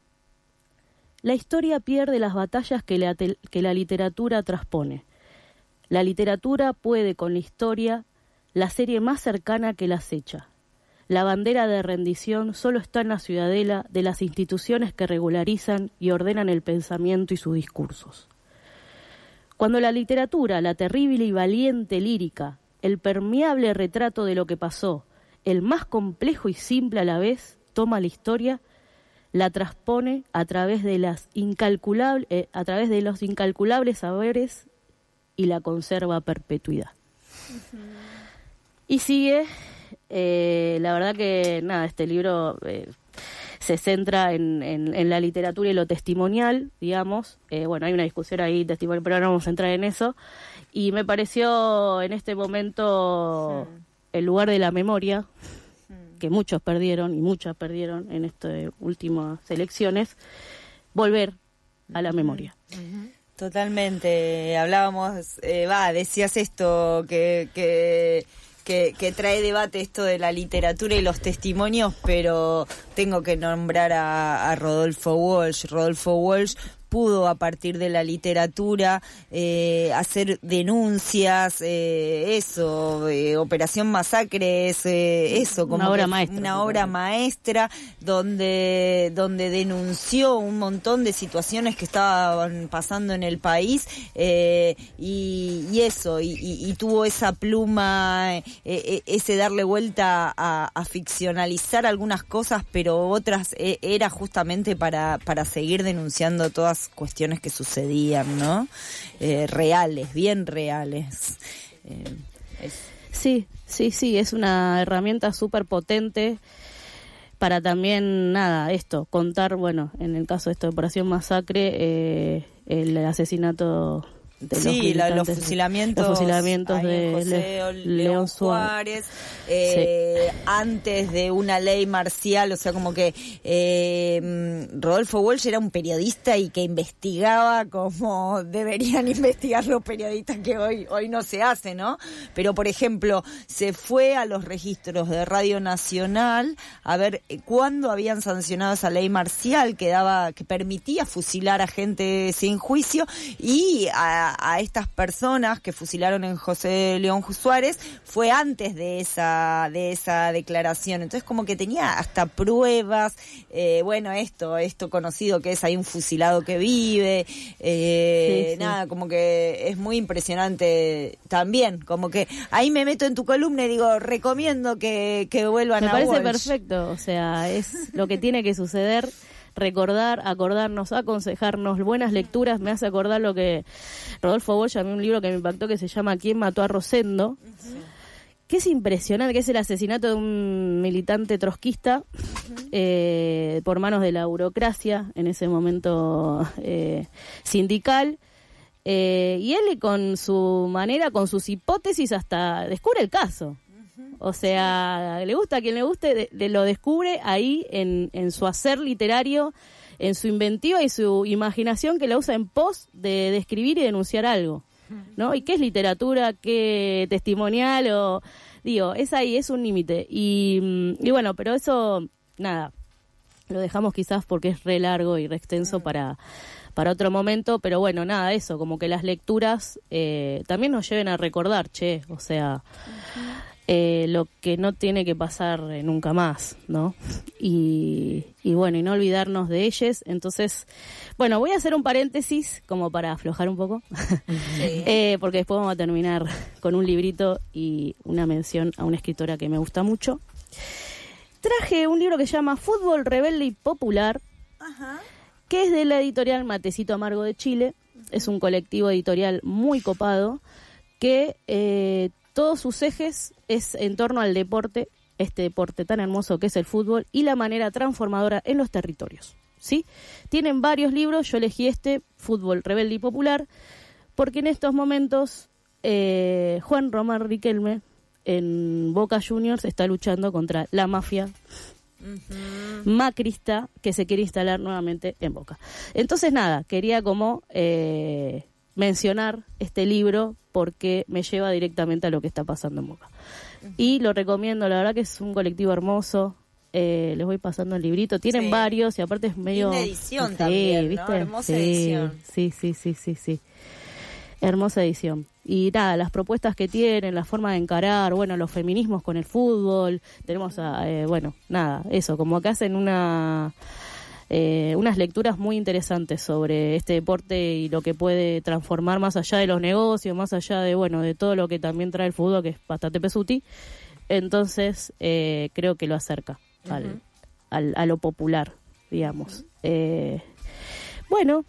La historia pierde las batallas que la, que la literatura traspone. La literatura puede con la historia la serie más cercana que la acecha. La bandera de rendición solo está en la ciudadela de las instituciones que regularizan y ordenan el pensamiento y sus discursos. Cuando la literatura, la terrible y valiente lírica, el permeable retrato de lo que pasó, el más complejo y simple a la vez, toma la historia, la transpone a través de las incalculables, eh, a través de los incalculables saberes y la conserva a perpetuidad. Uh-huh. Y sigue, eh, la verdad que nada, este libro eh, se centra en, en, en la literatura y lo testimonial, digamos. Eh, bueno, hay una discusión ahí testimonial, pero no vamos a entrar en eso. Y me pareció en este momento sí. el lugar de la memoria, que muchos perdieron y muchas perdieron en estas últimas elecciones, volver a la memoria. Uh-huh. Totalmente. Hablábamos, eh, va, decías esto, que, que, que, que trae debate esto de la literatura y los testimonios, pero tengo que nombrar a, a Rodolfo Walsh. Rodolfo Walsh pudo a partir de la literatura eh, hacer denuncias, eh, eso, eh, Operación Masacre es eh, eso, como una obra maestra, una obra maestra donde donde denunció un montón de situaciones que estaban pasando en el país eh, y, y eso, y, y, y tuvo esa pluma, eh, ese darle vuelta a, a ficcionalizar algunas cosas, pero otras eh, era justamente para, para seguir denunciando todas cuestiones que sucedían, ¿no? Eh, reales, bien reales. Eh, es... Sí, sí, sí, es una herramienta súper potente para también, nada, esto, contar, bueno, en el caso de esta Operación Masacre, eh, el asesinato de sí, los, los fusilamientos, los fusilamientos de José Le, León, León Suárez, eh, sí. antes de una ley marcial, o sea, como que eh, Rodolfo Walsh era un periodista y que investigaba como deberían investigar los periodistas, que hoy hoy no se hace, ¿no? Pero, por ejemplo, se fue a los registros de Radio Nacional a ver cuándo habían sancionado esa ley marcial que daba, que permitía fusilar a gente sin juicio, y a a estas personas que fusilaron en José León Suárez fue antes de esa de esa declaración. Entonces como que tenía hasta pruebas, eh, bueno, esto esto conocido que es hay un fusilado que vive, eh, sí, sí. nada, como que es muy impresionante también, como que ahí me meto en tu columna y digo, recomiendo que, que vuelvan me a parece Walsh. Perfecto, o sea, es lo que tiene que suceder. Recordar, acordarnos, aconsejarnos, buenas lecturas. Me hace acordar lo que Rodolfo Walsh, a mí un libro que me impactó que se llama ¿Quién mató a Rosendo? Uh-huh. Que es impresionante, que es el asesinato de un militante trotskista uh-huh. eh, por manos de la burocracia, en ese momento eh, sindical. Eh, y él con su manera, con sus hipótesis, hasta descubre el caso. O sea, le gusta a quien le guste, de, de, lo descubre ahí en, en su hacer literario, en su inventiva y su imaginación, que la usa en pos de, de escribir y denunciar algo, ¿no? ¿Y qué es literatura? ¿Qué testimonial? O digo, es ahí, es un límite. Y, y bueno, pero eso, nada, lo dejamos quizás porque es re largo y re extenso para... para otro momento, pero bueno, nada, eso, como que las lecturas eh, también nos lleven a recordar, che, o sea... Uh-huh. Eh, lo que no tiene que pasar eh, nunca más, ¿no? Y, y bueno, y no olvidarnos de ellos. Entonces, bueno, voy a hacer un paréntesis como para aflojar un poco, sí. eh, porque después vamos a terminar con un librito y una mención a una escritora que me gusta mucho. Traje un libro que se llama Fútbol Rebelde y Popular. Ajá. que es de la editorial Matecito Amargo de Chile. Es un colectivo editorial muy copado que eh, todos sus ejes es en torno al deporte, este deporte tan hermoso que es el fútbol y la manera transformadora en los territorios, ¿sí? Tienen varios libros, yo elegí este, Fútbol Rebelde y Popular, porque en estos momentos eh, Juan Román Riquelme en Boca Juniors está luchando contra la mafia uh-huh. macrista que se quiere instalar nuevamente en Boca. Entonces nada, quería como eh, mencionar este libro porque me lleva directamente a lo que está pasando en Boca. Uh-huh. Y lo recomiendo, la verdad que es un colectivo hermoso. Eh, les voy pasando el librito, tienen sí. varios y aparte es medio... Linda edición sí, también, ¿viste? ¿no? Hermosa sí, edición. Sí, sí, sí, sí, sí. Hermosa edición. Y nada, las propuestas que tienen, la forma de encarar, bueno, los feminismos con el fútbol, tenemos, a, eh, bueno, nada, eso, como que hacen una, eh, unas lecturas muy interesantes sobre este deporte y lo que puede transformar más allá de los negocios, más allá de, bueno, de todo lo que también trae el fútbol, que es bastante pesuti. Entonces, eh, creo que lo acerca uh-huh. al, al, a lo popular, digamos. Uh-huh. Eh, bueno,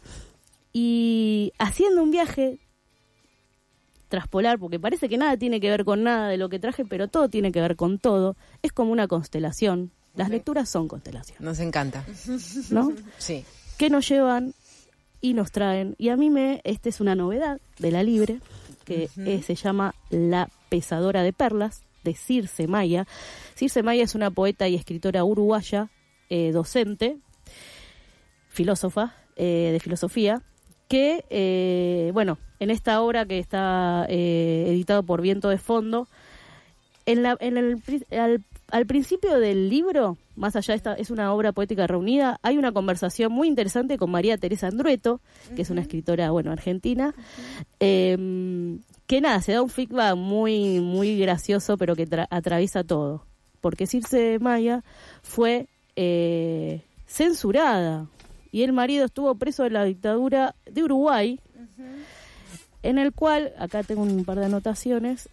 y haciendo un viaje traspolar, porque parece que nada tiene que ver con nada de lo que traje, pero todo tiene que ver con todo. Es como una constelación. Las lecturas son constelaciones. Nos encanta. ¿No? Sí. Que nos llevan y nos traen. Y a mí me, esta es una novedad de La Libre, que uh-huh. eh, se llama La Pesadora de Perlas, de Circe Maya. Circe Maya es una poeta y escritora uruguaya, eh, docente, filósofa, eh, de filosofía, que, eh, bueno, en esta obra que está eh, editado por Viento de Fondo, en la, en el, al, al principio del libro, más allá de esta, es una obra poética reunida, hay una conversación muy interesante con María Teresa Andrueto, que uh-huh. es una escritora, bueno, argentina, uh-huh. eh, que nada, se da un feedback muy, muy gracioso, pero que tra- atraviesa todo, porque Circe Maya fue eh, censurada, y el marido estuvo preso en la dictadura de Uruguay, uh-huh. en el cual, acá tengo un par de anotaciones,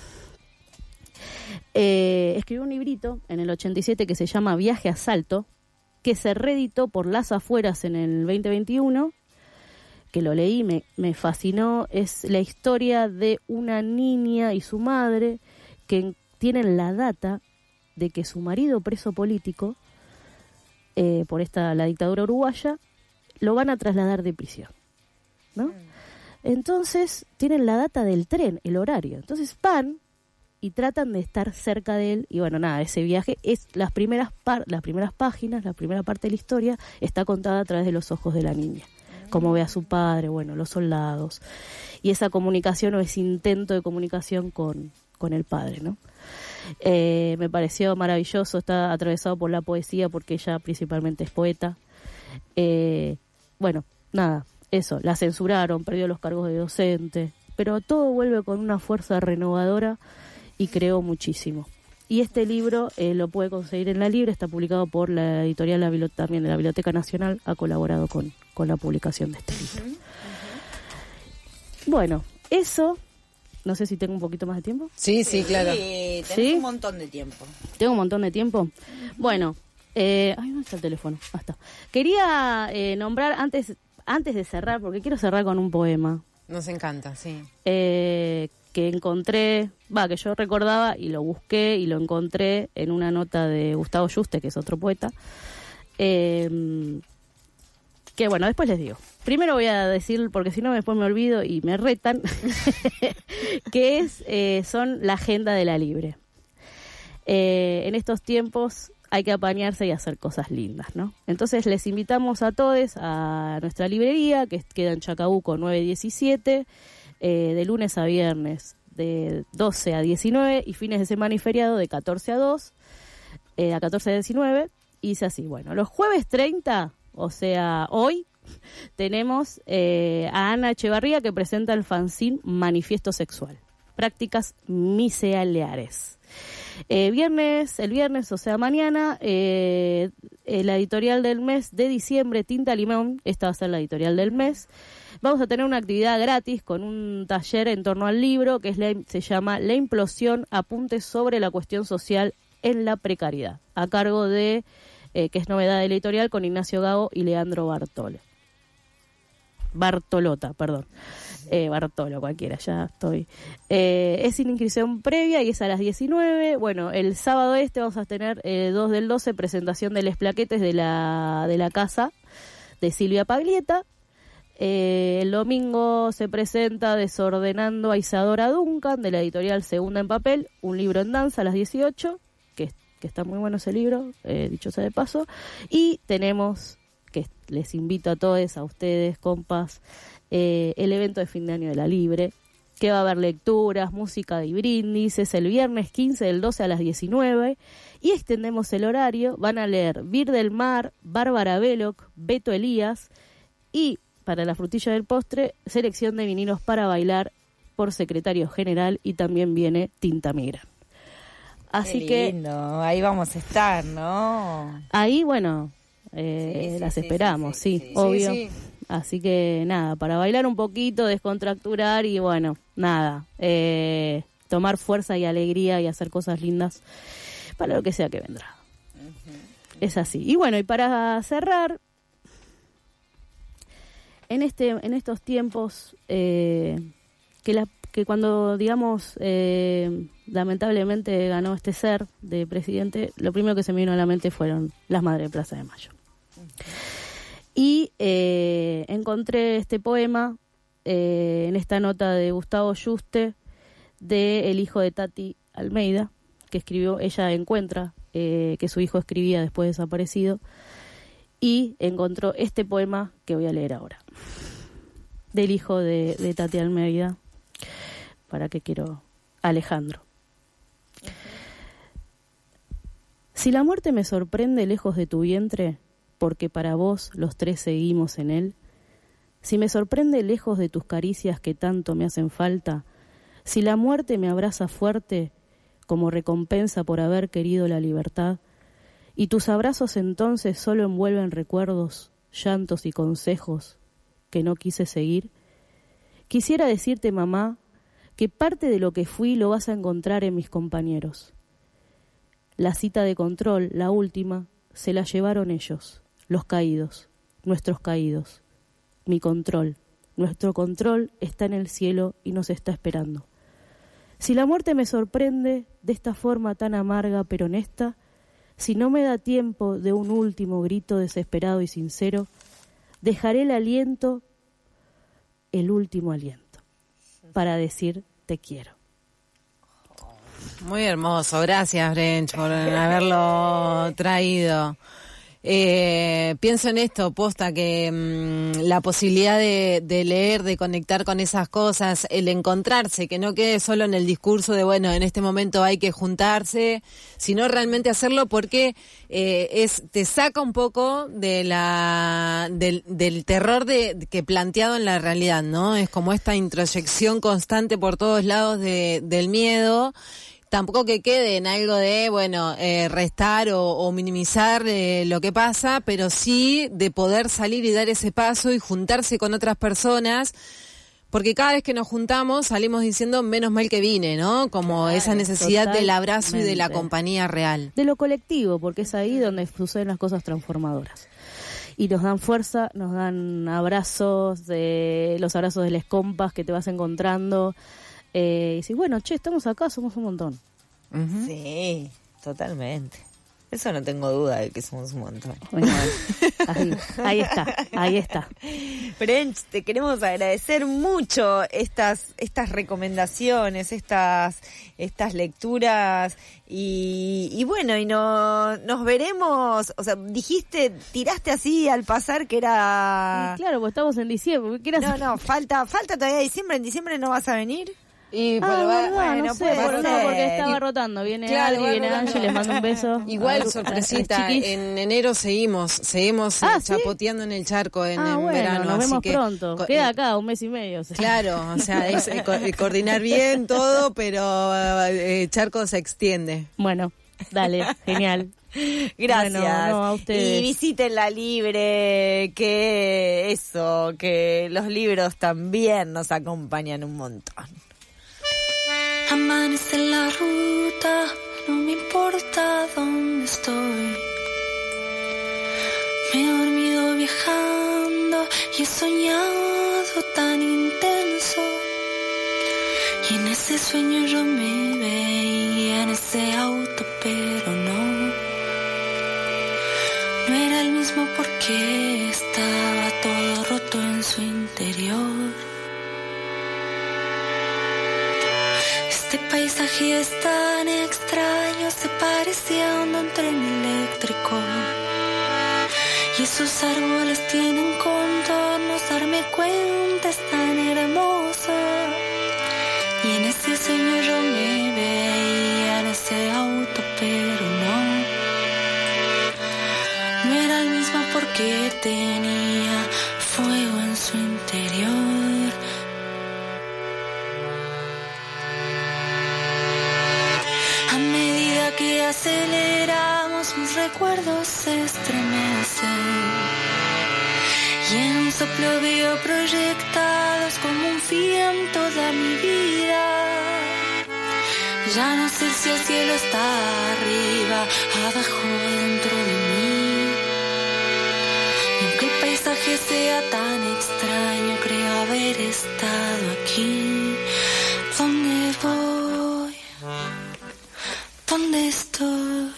eh, escribió un librito en el ochenta y siete que se llama Viaje a Salto, que se reeditó por Las Afueras en el veinte veintiuno, que lo leí, me, me fascinó. Es la historia de una niña y su madre que tienen la data de que su marido preso político, Eh, por esta la dictadura uruguaya, lo van a trasladar de prisión, ¿no? Mm. Entonces tienen la data del tren, el horario, entonces van y tratan de estar cerca de él y bueno, nada, ese viaje es las primeras par- las primeras páginas, la primera parte de la historia está contada a través de los ojos de la niña, mm. cómo ve a su padre, bueno, los soldados y esa comunicación o ese intento de comunicación con, con el padre, ¿no? Eh, me pareció maravilloso, está atravesado por la poesía porque ella principalmente es poeta. Eh, bueno, nada, eso, la censuraron, perdió los cargos de docente, pero todo vuelve con una fuerza renovadora y creó muchísimo. Y este libro eh, lo puede conseguir en La Libre, está publicado por la editorial la Bibli- también de la Biblioteca Nacional, ha colaborado con, con la publicación de este libro. Uh-huh, uh-huh. Bueno, eso... No sé si tengo un poquito más de tiempo. Sí, sí, claro. Sí, tenés ¿Sí? un montón de tiempo. ¿Tengo un montón de tiempo? Bueno, eh, ay, ¿dónde está el teléfono? Ah, está. Quería eh, nombrar, antes antes de cerrar, porque quiero cerrar con un poema. Nos encanta, sí. Eh, que encontré, va, que yo recordaba y lo busqué y lo encontré en una nota de Gustavo Yuste, que es otro poeta. Eh, que bueno, después les digo. Primero voy a decir, porque si no después me olvido y me retan, que es eh, son la agenda de La Libre. Eh, en estos tiempos hay que apañarse y hacer cosas lindas, ¿no? Entonces les invitamos a todos a nuestra librería, que queda en Chacabuco nueve diecisiete, eh, de lunes a viernes de doce a diecinueve y fines de semana y feriado de catorce a dos, eh, a catorce a diecinueve, y dice así, bueno, los jueves treinta, o sea, hoy, tenemos eh, a Ana Echevarría que presenta el fanzine Manifiesto Sexual, prácticas misealeares. Eh, viernes, el viernes, o sea mañana, eh, eh, la editorial del mes de diciembre, Tinta Limón, esta va a ser la editorial del mes. Vamos a tener una actividad gratis con un taller en torno al libro que es la, se llama La Implosión, apuntes sobre la cuestión social en la precariedad, a cargo de eh, que es novedad de la editorial, con Ignacio Gago y Leandro Bartolo. Bartolota, perdón. Eh, Bartolo, cualquiera, ya estoy. Eh, es sin inscripción previa y es a las diecinueve. Bueno, el sábado este vamos a tener eh, dos del doce, presentación de Les Plaquetes de la, de la casa de Silvia Paglieta. Eh, el domingo se presenta Desordenando a Isadora Duncan, de la editorial Segunda en Papel, un libro en danza a las dieciocho, que, que está muy bueno ese libro, eh, dicho sea de paso. Y tenemos, que les invito a todos, a ustedes, compas, eh, el evento de fin de año de La Libre, que va a haber lecturas, música y brindis. Es el viernes quince del doce a las diecinueve, y extendemos el horario. Van a leer Vir del Mar, Bárbara Veloc, Beto Elías, y para la frutilla del postre, selección de vinilos para bailar por secretario general, y también viene Tinta Migra. Así Qué lindo. que Ahí vamos a estar, ¿no? Ahí, bueno, eh, Sí, sí, las sí, esperamos, sí, sí, sí. obvio. Sí, sí. Así que nada, para bailar un poquito, descontracturar y bueno, nada, eh, tomar fuerza y alegría y hacer cosas lindas para lo que sea que vendrá. Uh-huh. Es así. Y bueno, y para cerrar, en este en estos tiempos eh, que la que cuando digamos eh, lamentablemente ganó este ser de presidente, lo primero que se me vino a la mente fueron las Madres de Plaza de Mayo. Uh-huh. Y eh, encontré este poema eh, en esta nota de Gustavo Yuste, de el hijo de Tati Almeida, que escribió. Ella encuentra eh, que su hijo escribía después de desaparecido, y encontró este poema que voy a leer ahora, del hijo de, de Tati Almeida, para que quiero, Alejandro. Uh-huh. Si la muerte me sorprende lejos de tu vientre, porque para vos los tres seguimos en él, si me sorprende lejos de tus caricias que tanto me hacen falta, si la muerte me abraza fuerte como recompensa por haber querido la libertad, y tus abrazos entonces solo envuelven recuerdos, llantos y consejos que no quise seguir, quisiera decirte, mamá, que parte de lo que fui lo vas a encontrar en mis compañeros. La cita de control, la última, se la llevaron ellos, los caídos, nuestros caídos. Mi control, nuestro control está en el cielo y nos está esperando. Si la muerte me sorprende de esta forma tan amarga pero honesta, si no me da tiempo de un último grito desesperado y sincero, dejaré el aliento, el último aliento, para decir te quiero. Muy hermoso, gracias Brench por haberlo traído. Eh, pienso en esto, posta, que mmm, la posibilidad de, de leer, de conectar con esas cosas, el encontrarse, que no quede solo en el discurso de, bueno, en este momento hay que juntarse, sino realmente hacerlo porque eh, es te saca un poco de la del, del terror de, de que planteado en la realidad, ¿no? Es como esta introyección constante por todos lados de, del miedo. Tampoco que quede en algo de, bueno, eh, restar o, o minimizar eh, lo que pasa, pero sí de poder salir y dar ese paso y juntarse con otras personas, porque cada vez que nos juntamos salimos diciendo menos mal que vine, ¿no? Como claro, esa necesidad totalmente. Del abrazo y de la compañía real. De lo colectivo, porque es ahí donde suceden las cosas transformadoras. Y nos dan fuerza, nos dan abrazos, de los abrazos de las compas que te vas encontrando. Eh, y si, bueno, che, estamos acá, somos un montón. Uh-huh. Sí, totalmente. Eso no tengo duda de que somos un montón. Bueno, ahí, ahí está, ahí está. Brench, te queremos agradecer mucho estas estas recomendaciones, estas estas lecturas y, y bueno, y no nos veremos, o sea, dijiste, tiraste así al pasar que era... Y claro, pues estamos en diciembre. ¿Qué no, no, falta falta todavía diciembre, ¿en diciembre no vas a venir? Y ah, pero verdad, va, bueno, no sé, por no, porque estaba rotando. Viene claro, Ali, viene Angie, les mando un beso. Igual, sorpresita, en enero seguimos, seguimos ah, chapoteando ¿sí? en el charco en, ah, en bueno, verano. Nos así vemos que, pronto, co- queda acá un mes y medio. O sea. Claro, o sea, es eh, co- coordinar bien todo, pero eh, charco se extiende. Bueno, dale, genial. Gracias. Bueno, no, a ustedes. Y visiten La Libre, que eso, que los libros también nos acompañan un montón. Amanece en la ruta, no me importa dónde estoy. Me he dormido viajando y he soñado tan intenso. Y en ese sueño yo me veía en ese auto, pero no. No era el mismo porque estaba todo roto en su interior. Este paisaje es tan extraño, se parecía a un tren eléctrico. Y esos árboles tienen contornos, darme cuenta es tan hermoso. Y en ese sueño yo me veía en ese auto, pero no. No era el mismo porque tenía fuego en su interior. A medida que aceleramos, mis recuerdos se estremecen. Y en un soplo veo proyectados como un film toda mi vida. Ya no sé si el cielo está arriba, abajo, dentro de mí. Y aunque el paisaje sea tan extraño, creo haber estado aquí. ¿Dónde voy? ¿Dónde estoy?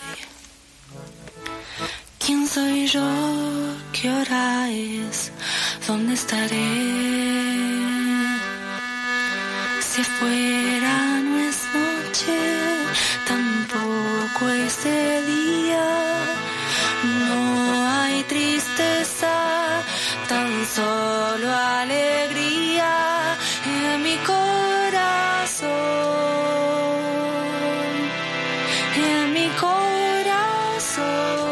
¿Quién soy yo? ¿Qué hora es? ¿Dónde estaré? Si afuera no es noche, tampoco es de día. No hay tristeza, tan solo alegría en mi corazón, en mi corazón.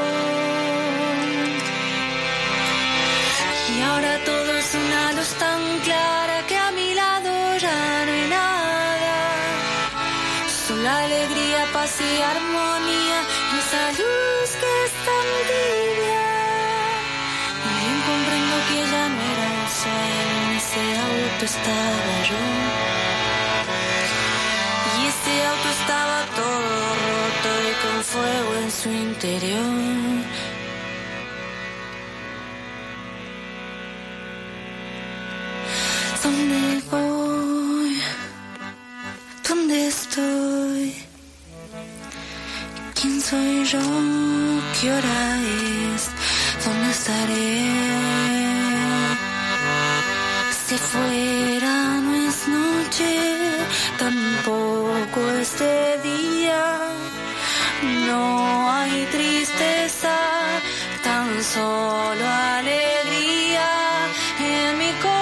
Y ahora todo es una luz tan clara que a mi lado ya no hay nada. Solo alegría, paz y armonía, y esa luz que es tan tibia. Y bien comprendo que ya no era un sueño, en ese auto estaba yo. Y ese auto estaba todo roto y con fuego en su interior. ¿Dónde voy? ¿Dónde estoy? ¿Quién soy yo? ¿Qué hora es? ¿Dónde estaré? Si fuera no es noche, tampoco es de día. No hay tristeza, tan solo alegría en mi corazón.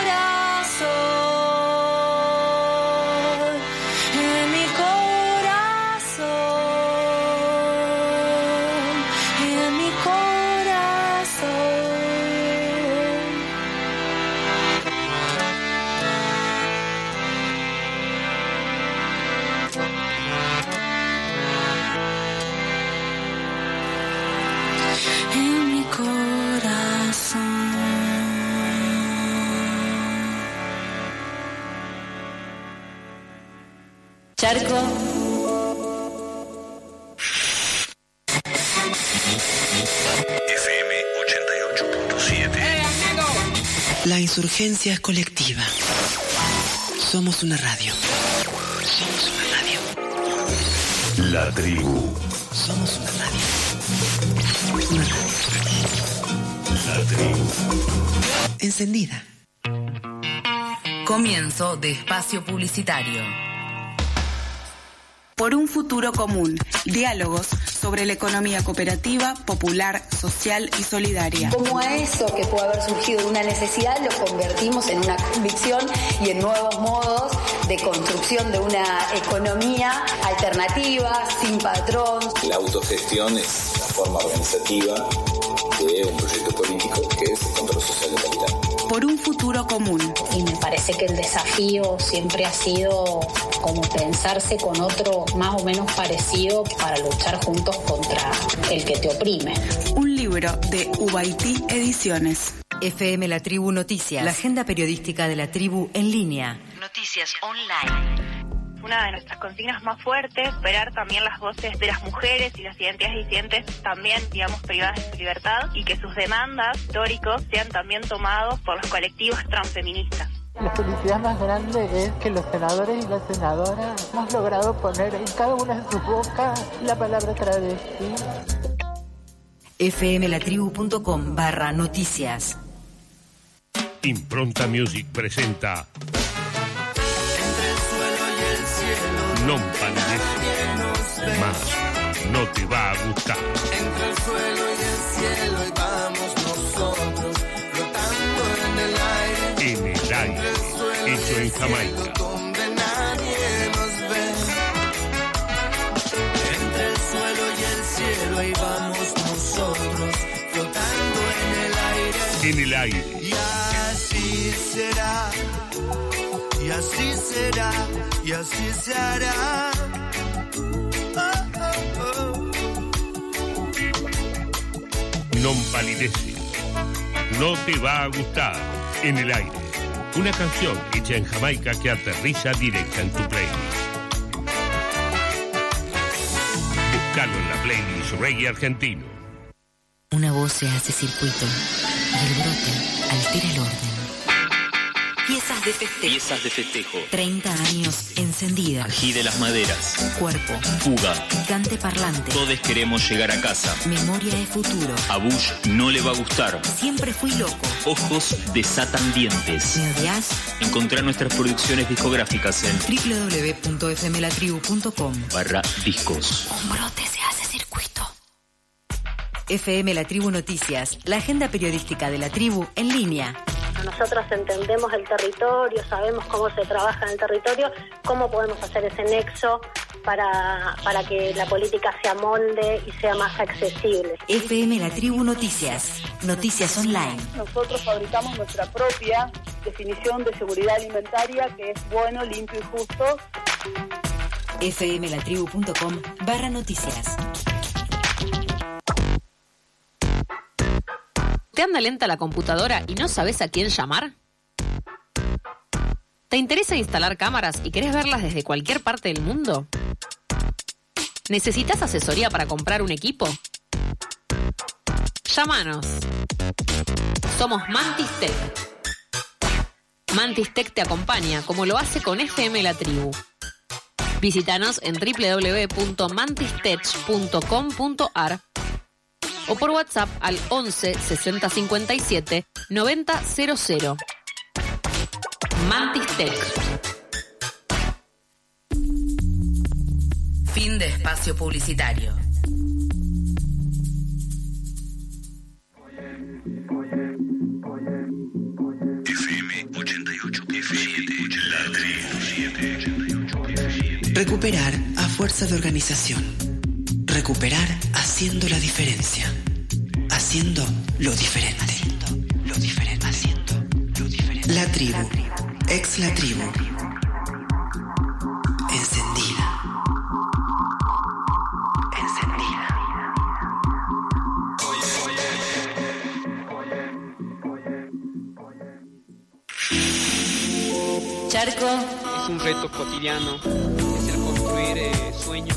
Charco. F M ochenta y ocho punto siete. La insurgencia es colectiva. Somos una radio. Somos una radio. La tribu. Somos una radio. Una radio. La tribu. Encendida. Comienzo de espacio publicitario. Por un futuro común. Diálogos sobre la economía cooperativa, popular, social y solidaria. Como a eso que puede haber surgido de una necesidad lo convertimos en una convicción y en nuevos modos de construcción de una economía alternativa, sin patrón. La autogestión es la forma organizativa de un proyecto político que es el control social del capital. Por un futuro común. Y me parece que el desafío siempre ha sido como pensarse con otro más o menos parecido para luchar juntos contra el que te oprime. Un libro de Ubaití Ediciones. F M La Tribu Noticias, la agenda periodística de la tribu en línea. Noticias online. una de nuestras consignas más fuertes, superar también las voces de las mujeres y las identidades disidentes también, digamos, privadas de su libertad, y que sus demandas históricos sean también tomados por los colectivos transfeministas. La felicidad más grande es que los senadores y las senadoras hemos logrado poner en cada una de sus bocas la palabra travesti. fmlatribu.com barra noticias. Impronta Music presenta Non Palidez. Más no te va a gustar. Entre el suelo y el cielo y vamos nosotros flotando en el aire. En el aire, hecho en Jamaica. Donde nadie nos ve. Entre el suelo y el cielo y vamos nosotros flotando en el aire. En el aire. Y así será. Y así será. Y así se hará. Non Palidece. No te va a gustar. En el aire. Una canción hecha en Jamaica que aterriza directa en tu playlist. Búscalo en la playlist Reggae Argentino. Una voz se hace circuito y el brote altera el orden. Piezas de festejo. Piezas de festejo. treinta años encendida. Ají de las maderas. Cuerpo. Fuga. Picante parlante. Todos queremos llegar a casa. Memoria de futuro. A Bush no le va a gustar. Siempre fui loco. Ojos desatan dientes. ¿Me odias? Encontrá nuestras producciones discográficas en www.fmlatribu.com barra discos. Un brote se hace circuito. F M La Tribu Noticias, la agenda periodística de la tribu en línea. Nosotros entendemos el territorio, sabemos cómo se trabaja en el territorio, cómo podemos hacer ese nexo para, para que la política se amolde y sea más accesible. F M La Tribu Noticias, noticias online. Nosotros fabricamos nuestra propia definición de seguridad alimentaria, que es bueno, limpio y justo. fmlatribu.com barra noticias. ¿Te anda lenta la computadora y no sabes a quién llamar? ¿Te interesa instalar cámaras y querés verlas desde cualquier parte del mundo? ¿Necesitas asesoría para comprar un equipo? Llámanos. Somos Mantis Tech. Mantis Tech te acompaña como lo hace con F M La Tribu. Visítanos en w w w punto mantistech punto com punto a r o por WhatsApp al once sesenta cincuenta y siete noventa cero cero. Mantis Tech. Fin de espacio publicitario. F M ochenta y ocho punto siete. La Tribu. Recuperar a fuerza de organización. Recuperar haciendo la diferencia. Haciendo lo diferente. Haciendo lo diferente. Haciendo lo diferente. La tribu. Ex la tribu. Encendida. Encendida. Charco. Es un reto cotidiano. Es el construir eh, sueños.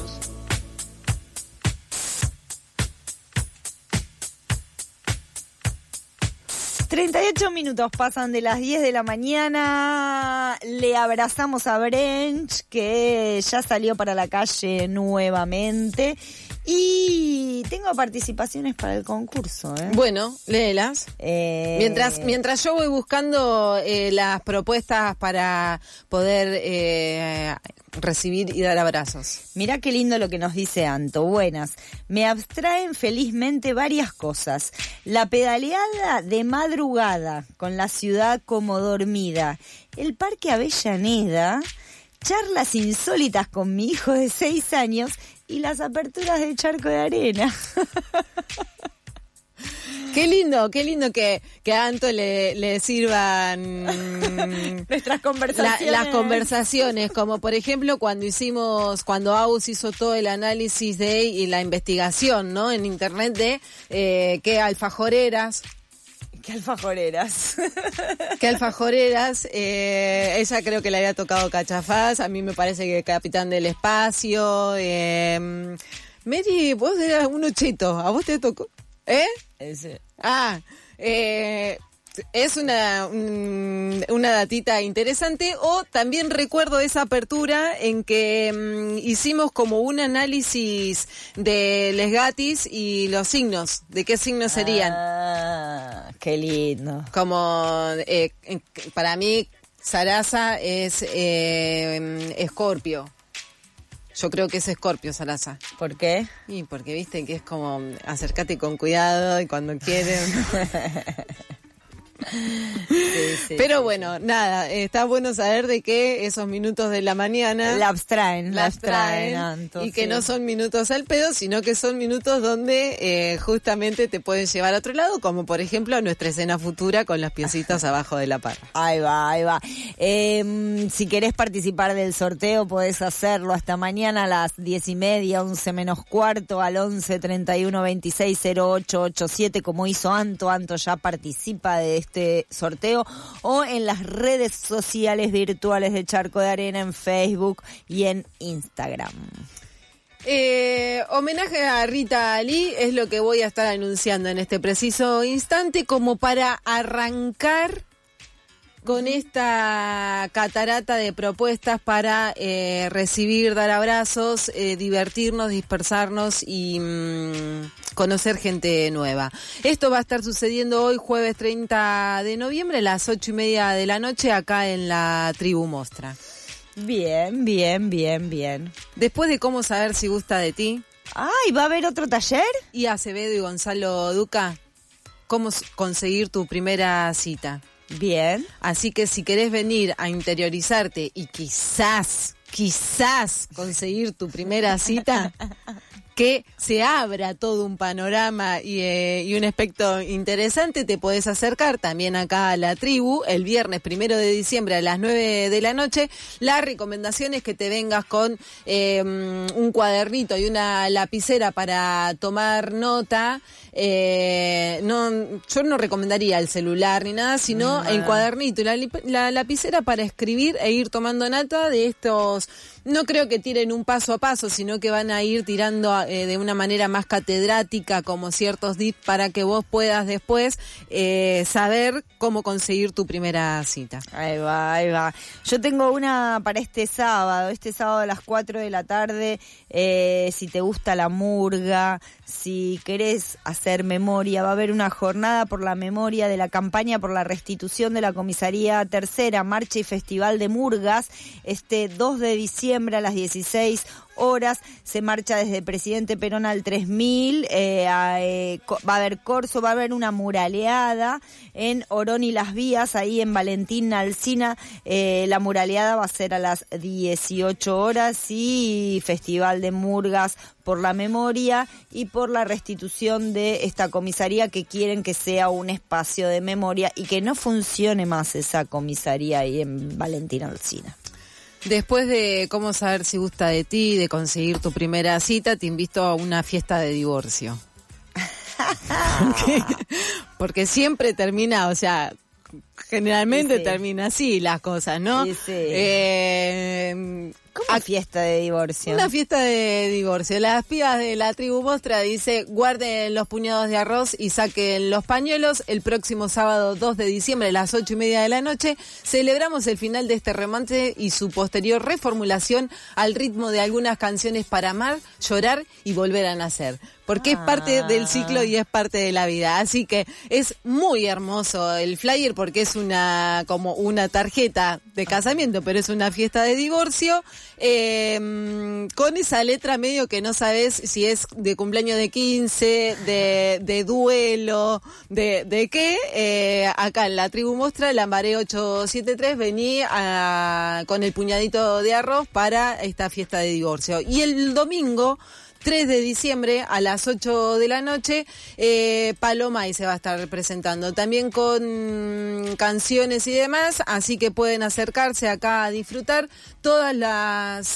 treinta y ocho minutos pasan de las diez de la mañana. Le abrazamos a Brench, que ya salió para la calle nuevamente. Y tengo participaciones para el concurso, ¿eh? Bueno, léelas. Eh... Mientras, mientras yo voy buscando eh, las propuestas para poder eh, recibir y dar abrazos. Mirá qué lindo lo que nos dice Anto. Buenas. Me abstraen felizmente varias cosas. La pedaleada de madrugada, con la ciudad como dormida. El Parque Avellaneda. Charlas insólitas con mi hijo de seis años y las aperturas del charco de arena. Qué lindo, qué lindo que, que a Anto le, le sirvan nuestras conversaciones. La, las conversaciones, como por ejemplo cuando hicimos, cuando Aus hizo todo el análisis de y la investigación, ¿no? En internet de eh, qué alfajoreras, ¿Qué alfajoreras? ¿Qué alfajoreras? Eh, ella creo que le había tocado Cachafaz, a mí me parece que Capitán del Espacio. Eh, Mary, vos eras un cheto, ¿a vos te tocó? ¿Eh? Ese. Ah, eh... Es una, un, una datita interesante. O también recuerdo esa apertura en que um, hicimos como un análisis de les gatis y los signos, de qué signos serían. Ah, qué lindo. Como eh, para mí Sarasa es eh, Escorpio. Yo creo que es Escorpio, Sarasa. ¿Por qué? Y porque viste que es como acércate con cuidado y cuando quieren. Sí, sí, Pero sí, bueno, sí. nada, está bueno saber de que esos minutos de la mañana la abstraen, la abstraen, abstraen y que sí. no son minutos al pedo, sino que son minutos donde eh, justamente te pueden llevar a otro lado, como por ejemplo nuestra escena futura con los piecitos abajo de la parra. Ahí va, ahí va. Eh, si querés participar del sorteo podés hacerlo hasta mañana a las diez y media, once menos cuarto, al once treinta y uno veintiséis cero ocho ochenta y siete, como hizo Anto. Anto ya participa de este este sorteo, o en las redes sociales virtuales de Charco de Arena, en Facebook y en Instagram. Eh, homenaje a Rita Lee es lo que voy a estar anunciando en este preciso instante, como para arrancar con esta catarata de propuestas para eh, recibir, dar abrazos, eh, divertirnos, dispersarnos y mmm, conocer gente nueva. Esto va a estar sucediendo hoy, jueves treinta de noviembre, a las ocho y media de la noche, acá en la Tribu Mostra. Bien, bien, bien, bien. Después de Cómo saber si gusta de ti. Ay, ¿va a haber otro taller? Y Acevedo y Gonzalo Duca, cómo conseguir tu primera cita. Bien. Así que si querés venir a interiorizarte y quizás, quizás conseguir tu primera cita, que se abra todo un panorama y, eh, y un aspecto interesante, te podés acercar también acá a la Tribu el viernes primero de diciembre a las nueve de la noche. La recomendación es que te vengas con eh, un cuadernito y una lapicera para tomar nota. Eh, no, yo no recomendaría el celular ni nada, sino no. el cuadernito y la, la lapicera para escribir e ir tomando nota de estos. No creo que tiren un paso a paso, sino que van a ir tirando eh, de una manera más catedrática, como ciertos tips, para que vos puedas después eh, saber cómo conseguir tu primera cita. Ahí va, ahí va. Yo tengo una para este sábado, este sábado a las cuatro de la tarde, eh, si te gusta la murga, si querés hacer memoria, va a haber una jornada por la memoria de la campaña por la restitución de la Comisaría Tercera, marcha y festival de murgas, este dos de diciembre a las dieciséis horas, se marcha desde Presidente Perón al tres mil, eh, eh, va a haber corso, va a haber una muraleada en Orón y Las Vías, ahí en Valentín Alsina, eh, la muraleada va a ser a las dieciocho horas, y festival de murgas por la memoria y por la restitución de esta comisaría, que quieren que sea un espacio de memoria y que no funcione más esa comisaría ahí en Valentín Alsina. Después de Cómo saber si gusta de ti, de conseguir tu primera cita, te invito a una fiesta de divorcio. porque, porque siempre termina, o sea, generalmente sí, sí. termina así las cosas, ¿no? Sí, sí. Eh, ¿Cómo a fiesta de divorcio? Una fiesta de divorcio. Las pibas de la Tribu Mostra dice: guarden los puñados de arroz y saquen los pañuelos. El próximo sábado dos de diciembre a las ocho y media de la noche celebramos el final de este romance y su posterior reformulación al ritmo de algunas canciones para amar, llorar y volver a nacer. Porque ah. es parte del ciclo y es parte de la vida. Así que es muy hermoso el flyer, porque es una como una tarjeta de casamiento, pero es una fiesta de divorcio. Eh, con esa letra medio que no sabes si es de cumpleaños de quince, de, de duelo, de, de qué. Eh, acá en la Tribu Mostra, Lambaré ochocientos setenta y tres, vení a, con el puñadito de arroz para esta fiesta de divorcio. Y el domingo tres de diciembre a las ocho de la noche, eh, Paloma y se va a estar presentando también con canciones y demás, así que pueden acercarse acá a disfrutar todas las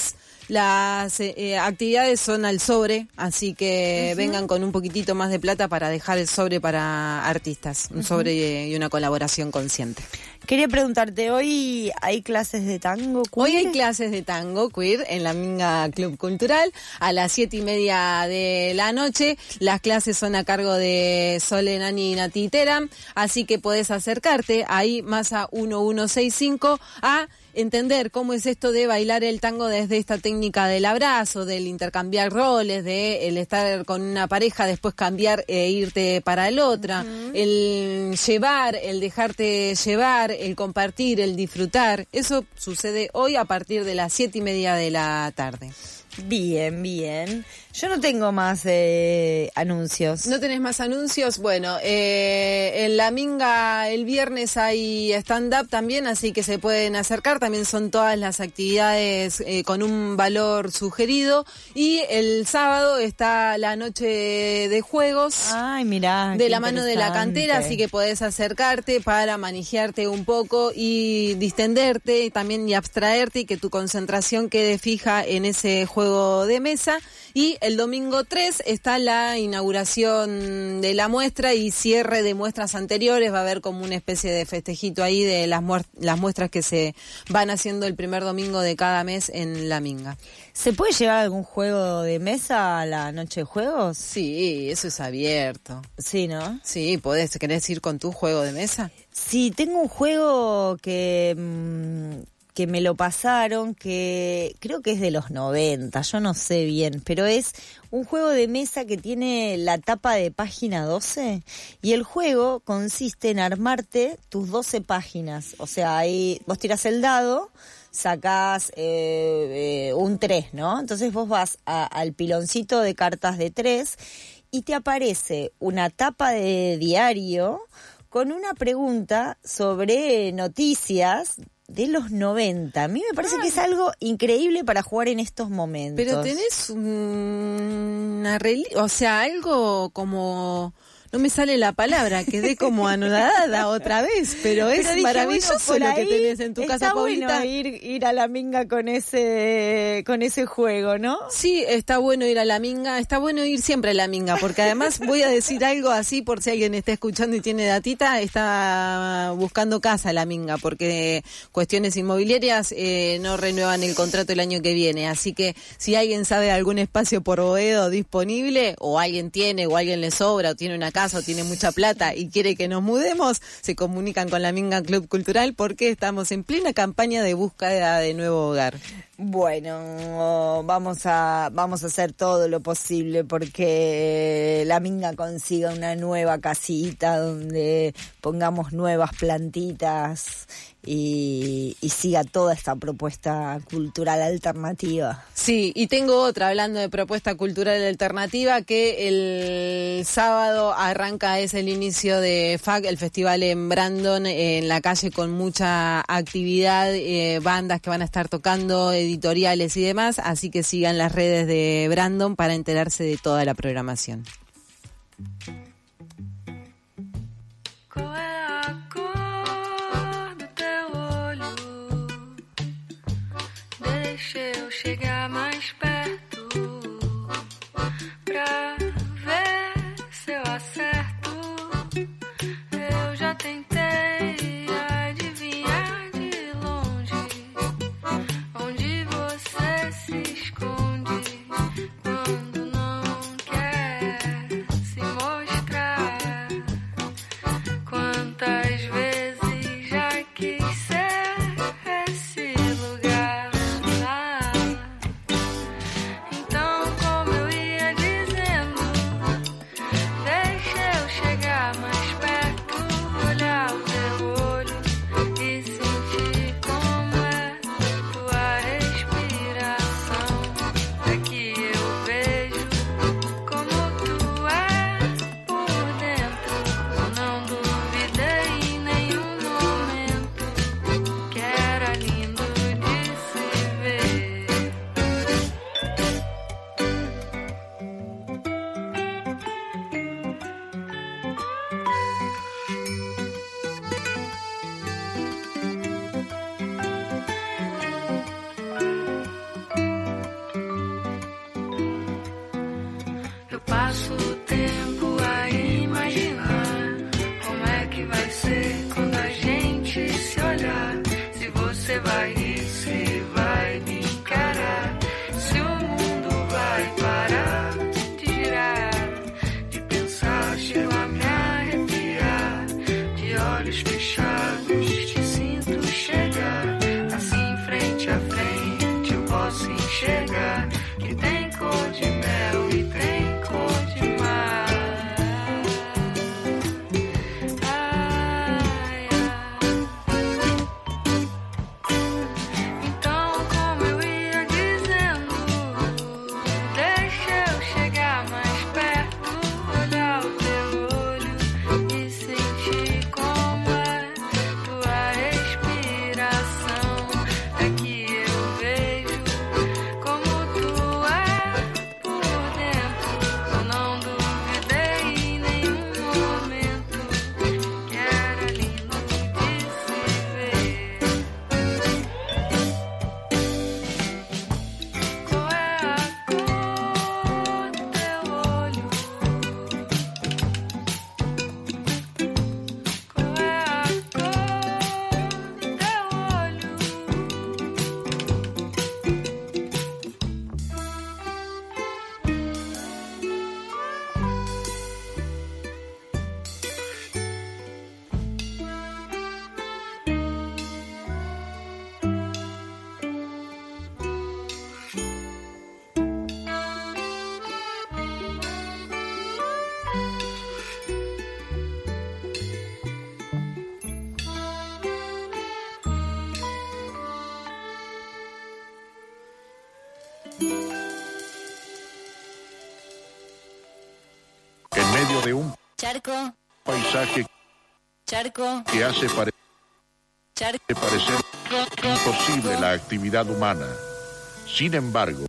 Las eh, actividades son al sobre, así que uh-huh. vengan con un poquitito más de plata para dejar el sobre para artistas, un uh-huh. sobre y, y una colaboración consciente. Quería preguntarte, ¿hoy hay clases de tango queer? Hoy hay clases de tango queer en la Minga Club Cultural a las siete y media de la noche. Las clases son a cargo de Sole, Nani y Nati Teram, así que podés acercarte ahí, Masa uno uno seis cinco, a entender cómo es esto de bailar el tango desde esta técnica del abrazo, del intercambiar roles, de el estar con una pareja, después cambiar e irte para el otra, uh-huh. el llevar, el dejarte llevar, el compartir, el disfrutar. Eso sucede hoy a partir de las siete y media de la tarde. Bien, bien. Yo no tengo más eh, anuncios. ¿No tenés más anuncios? Bueno, eh, en la Minga el viernes hay stand-up también, así que se pueden acercar. También son todas las actividades eh, con un valor sugerido. Y el sábado está la noche de juegos. Ay, mirá, de la mano de la cantera, así que podés acercarte para manejearte un poco y distenderte también y abstraerte y que tu concentración quede fija en ese juego de mesa. Y el domingo tres está la inauguración de la muestra y cierre de muestras anteriores. Va a haber como una especie de festejito ahí de las, muer- las muestras que se van haciendo el primer domingo de cada mes en la Minga. ¿Se puede llevar algún juego de mesa a la noche de juegos? Sí, eso es abierto. Sí, ¿no? Sí, podés. ¿Querés ir con tu juego de mesa? Sí, tengo un juego que... Mmm... que me lo pasaron, que creo que es de los noventa, yo no sé bien, pero es un juego de mesa que tiene la tapa de página doce y el juego consiste en armarte tus doce páginas, o sea, ahí vos tirás el dado, sacás eh, eh, un tres, ¿no? Entonces vos vas a, al piloncito de cartas de tres y te aparece una tapa de diario con una pregunta sobre noticias de los noventa. A mí me parece ah. que es algo increíble para jugar en estos momentos. Pero tenés una reli- o sea, algo como... No me sale la palabra, quedé como anodada otra vez, pero es pero dije, maravilloso bueno, lo que tenés en tu está casa, Paulita. Bueno ir, ir a la Minga con ese con ese juego, ¿no? Sí, está bueno ir a la Minga, está bueno ir siempre a la Minga, porque además voy a decir algo así por si alguien está escuchando y tiene datita, está buscando casa a la Minga, porque cuestiones inmobiliarias eh, no renuevan el contrato el año que viene, así que si alguien sabe de algún espacio por Boedo disponible, o alguien tiene, o alguien le sobra, o tiene una casa, o tiene mucha plata y quiere que nos mudemos, se comunican con la Minga Club Cultural porque estamos en plena campaña de búsqueda de nuevo hogar. Bueno, vamos a vamos a hacer todo lo posible porque la Minga consiga una nueva casita donde pongamos nuevas plantitas y, y siga toda esta propuesta cultural alternativa. Sí, y tengo otra, hablando de propuesta cultural alternativa, que el sábado arranca, es el inicio de F A C, el festival en Brandon, en la calle, con mucha actividad, eh, bandas que van a estar tocando, editoriales y demás, así que sigan las redes de Brandon para enterarse de toda la programación. Eu chegar mais perto pra ver se eu acerto. Eu já tentei adivinhar de longe onde você se esconde quando não quer se mostrar. Quantas vezes já quis ser esse lugar. En medio de un Charco. paisaje Charco. que hace pare- Charco. parecer imposible la actividad humana. Sin embargo,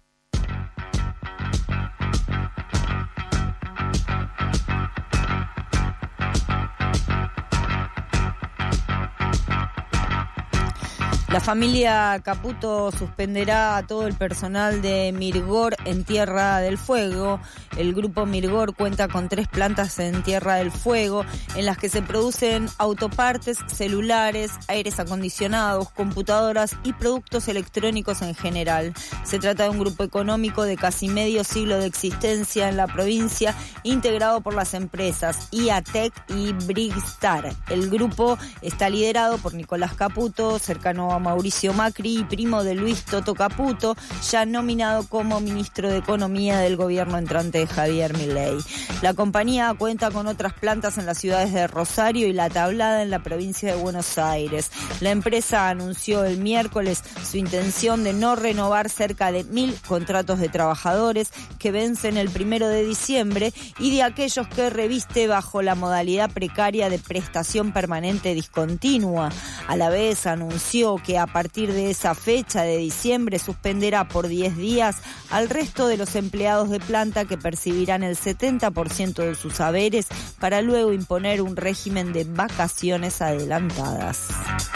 La familia Caputo suspenderá a todo el personal de Mirgor en Tierra del Fuego. El grupo Mirgor cuenta con tres plantas en Tierra del Fuego en las que se producen autopartes, celulares, aires acondicionados, computadoras y productos electrónicos en general. Se trata de un grupo económico de casi medio siglo de existencia en la provincia, integrado por las empresas IATEC y Brigstar. El grupo está liderado por Nicolás Caputo, cercano a Mauricio Macri y primo de Luis Toto Caputo, ya nominado como ministro de Economía del gobierno entrante de Javier Milei. La compañía cuenta con otras plantas en las ciudades de Rosario y La Tablada en la provincia de Buenos Aires. La empresa anunció el miércoles su intención de no renovar cerca de mil contratos de trabajadores que vencen el primero de diciembre y de aquellos que reviste bajo la modalidad precaria de prestación permanente discontinua. A la vez anunció que a partir de esa fecha de diciembre suspenderá por diez días al resto de los empleados de planta que percibirán el setenta por ciento de sus haberes para luego imponer un régimen de vacaciones adelantadas.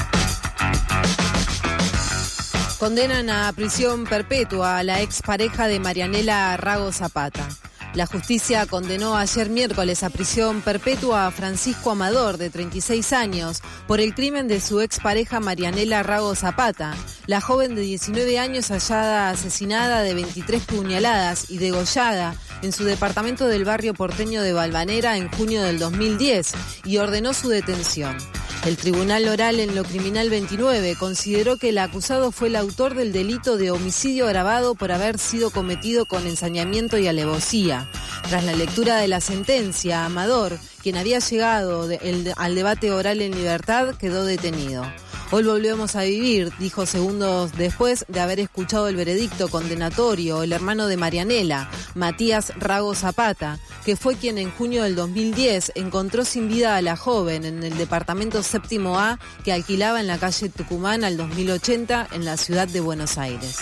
Condenan a prisión perpetua a la expareja de Marianela Rago Zapata. La justicia condenó ayer miércoles a prisión perpetua a Francisco Amador, de treinta y seis años, por el crimen de su expareja Marianela Rago Zapata, la joven de diecinueve años hallada asesinada de veintitrés puñaladas y degollada en su departamento del barrio porteño de Valvanera en junio del dos mil diez y ordenó su detención. El Tribunal Oral en lo Criminal veintinueve consideró que el acusado fue el autor del delito de homicidio agravado por haber sido cometido con ensañamiento y alevosía. Tras la lectura de la sentencia, Amador, quien había llegado de, el, al debate oral en libertad, quedó detenido. Hoy volvemos a vivir, dijo segundos después de haber escuchado el veredicto condenatorio, el hermano de Marianela, Matías Rago Zapata, que fue quien en junio del dos mil diez encontró sin vida a la joven en el departamento séptimo A que alquilaba en la calle Tucumán al dos mil ochenta en la ciudad de Buenos Aires.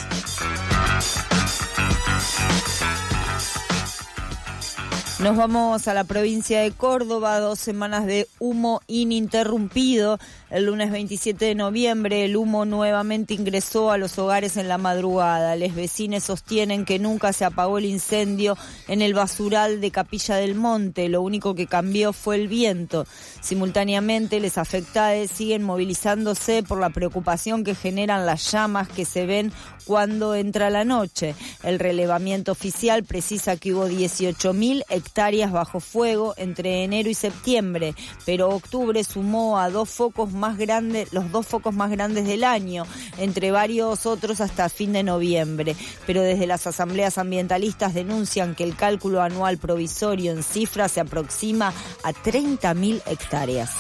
Nos vamos a la provincia de Córdoba, dos semanas de humo ininterrumpido. El lunes veintisiete de noviembre el humo nuevamente ingresó a los hogares en la madrugada. Los vecinos sostienen que nunca se apagó el incendio en el basural de Capilla del Monte. Lo único que cambió fue el viento. Simultáneamente, los afectados siguen movilizándose por la preocupación que generan las llamas que se ven cuando entra la noche. El relevamiento oficial precisa que hubo dieciocho mil hectáreas bajo fuego entre enero y septiembre, pero octubre sumó a dos focos más grandes, los dos focos más grandes del año, entre varios otros hasta fin de noviembre. Pero desde las asambleas ambientalistas denuncian que el cálculo anual provisorio en cifras se aproxima a treinta mil hectáreas.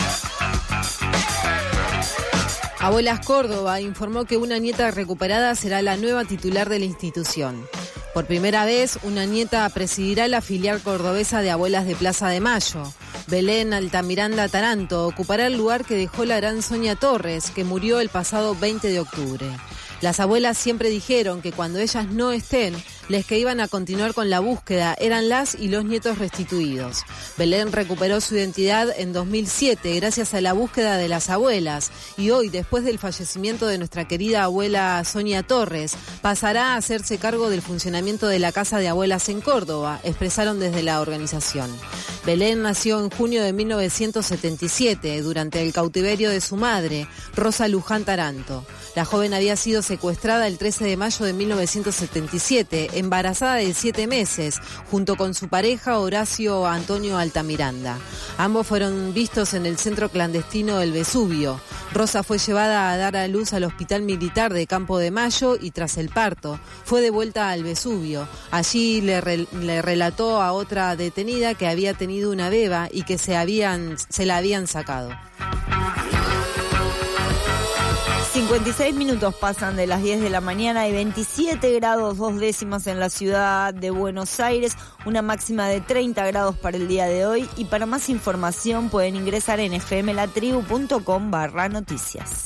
Abuelas Córdoba informó que una nieta recuperada será la nueva titular de la institución. Por primera vez, una nieta presidirá la filial cordobesa de Abuelas de Plaza de Mayo. Belén Altamiranda Taranto ocupará el lugar que dejó la gran Sonia Torres, que murió el pasado veinte de octubre. Las abuelas siempre dijeron que cuando ellas no estén, les que iban a continuar con la búsqueda eran las y los nietos restituidos. Belén recuperó su identidad en dos mil siete gracias a la búsqueda de las abuelas y hoy, después del fallecimiento de nuestra querida abuela Sonia Torres, pasará a hacerse cargo del funcionamiento de la Casa de Abuelas en Córdoba, expresaron desde la organización. Belén nació en junio de mil novecientos setenta y siete durante el cautiverio de su madre, Rosa Luján Taranto. La joven había sido secuestrada el trece de mayo de mil novecientos setenta y siete, embarazada de siete meses, junto con su pareja Horacio Antonio Altamiranda. Ambos fueron vistos en el centro clandestino del Vesubio. Rosa fue llevada a dar a luz al Hospital Militar de Campo de Mayo y tras el parto fue devuelta al Vesubio. Allí le, re, le relató a otra detenida que había tenido una beba y que se, habían, se la habían sacado. cincuenta y seis minutos pasan de las diez de la mañana y veintisiete grados dos décimas en la ciudad de Buenos Aires, una máxima de treinta grados para el día de hoy. Y para más información pueden ingresar en fmlatribu.com barra noticias.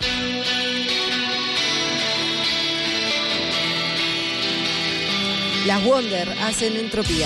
Las Wonder hacen Entropía.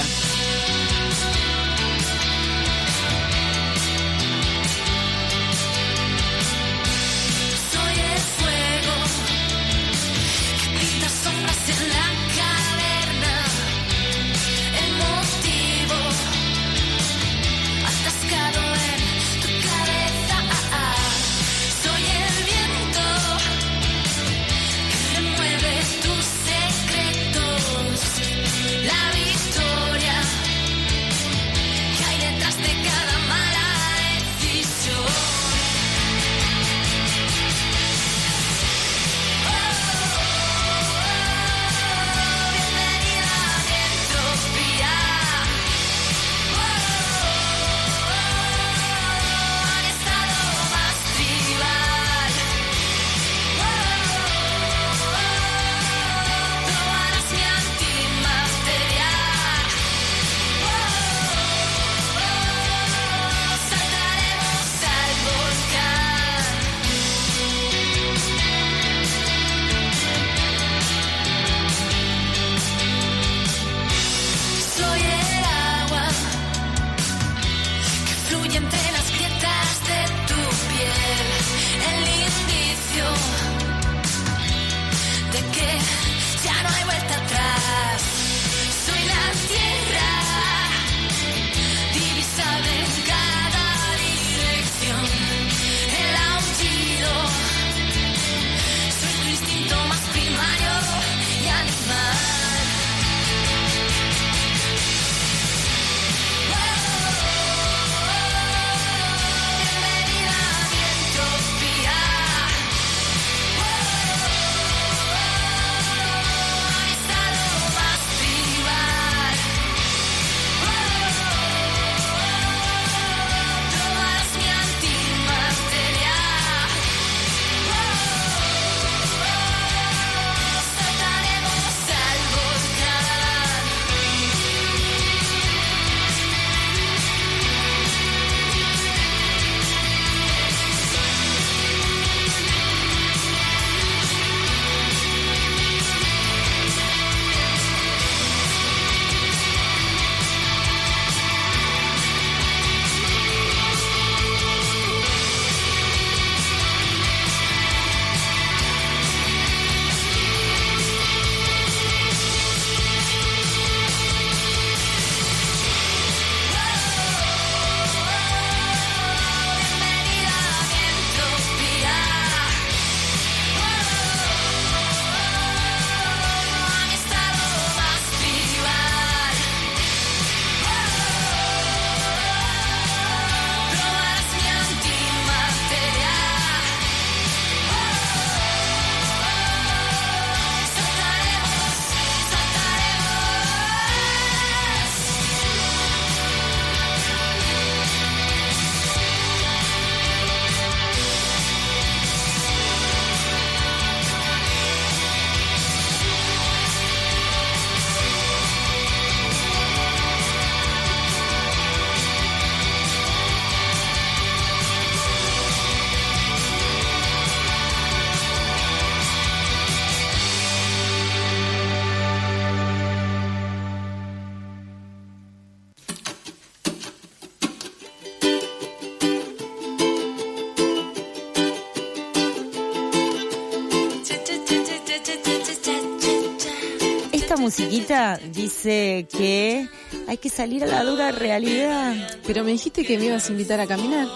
Musiquita dice que hay que salir a la dura realidad. Pero me dijiste que me ibas a invitar a caminar.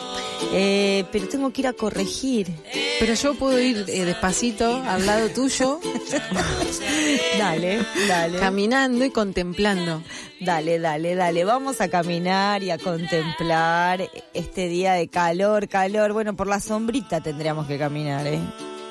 Eh, pero tengo que ir a corregir. Pero yo puedo ir eh, despacito al lado tuyo. Dale, dale. Caminando y contemplando. Dale, dale, dale. Vamos a caminar y a contemplar este día de calor, calor. Bueno, por la sombrita tendríamos que caminar, ¿eh?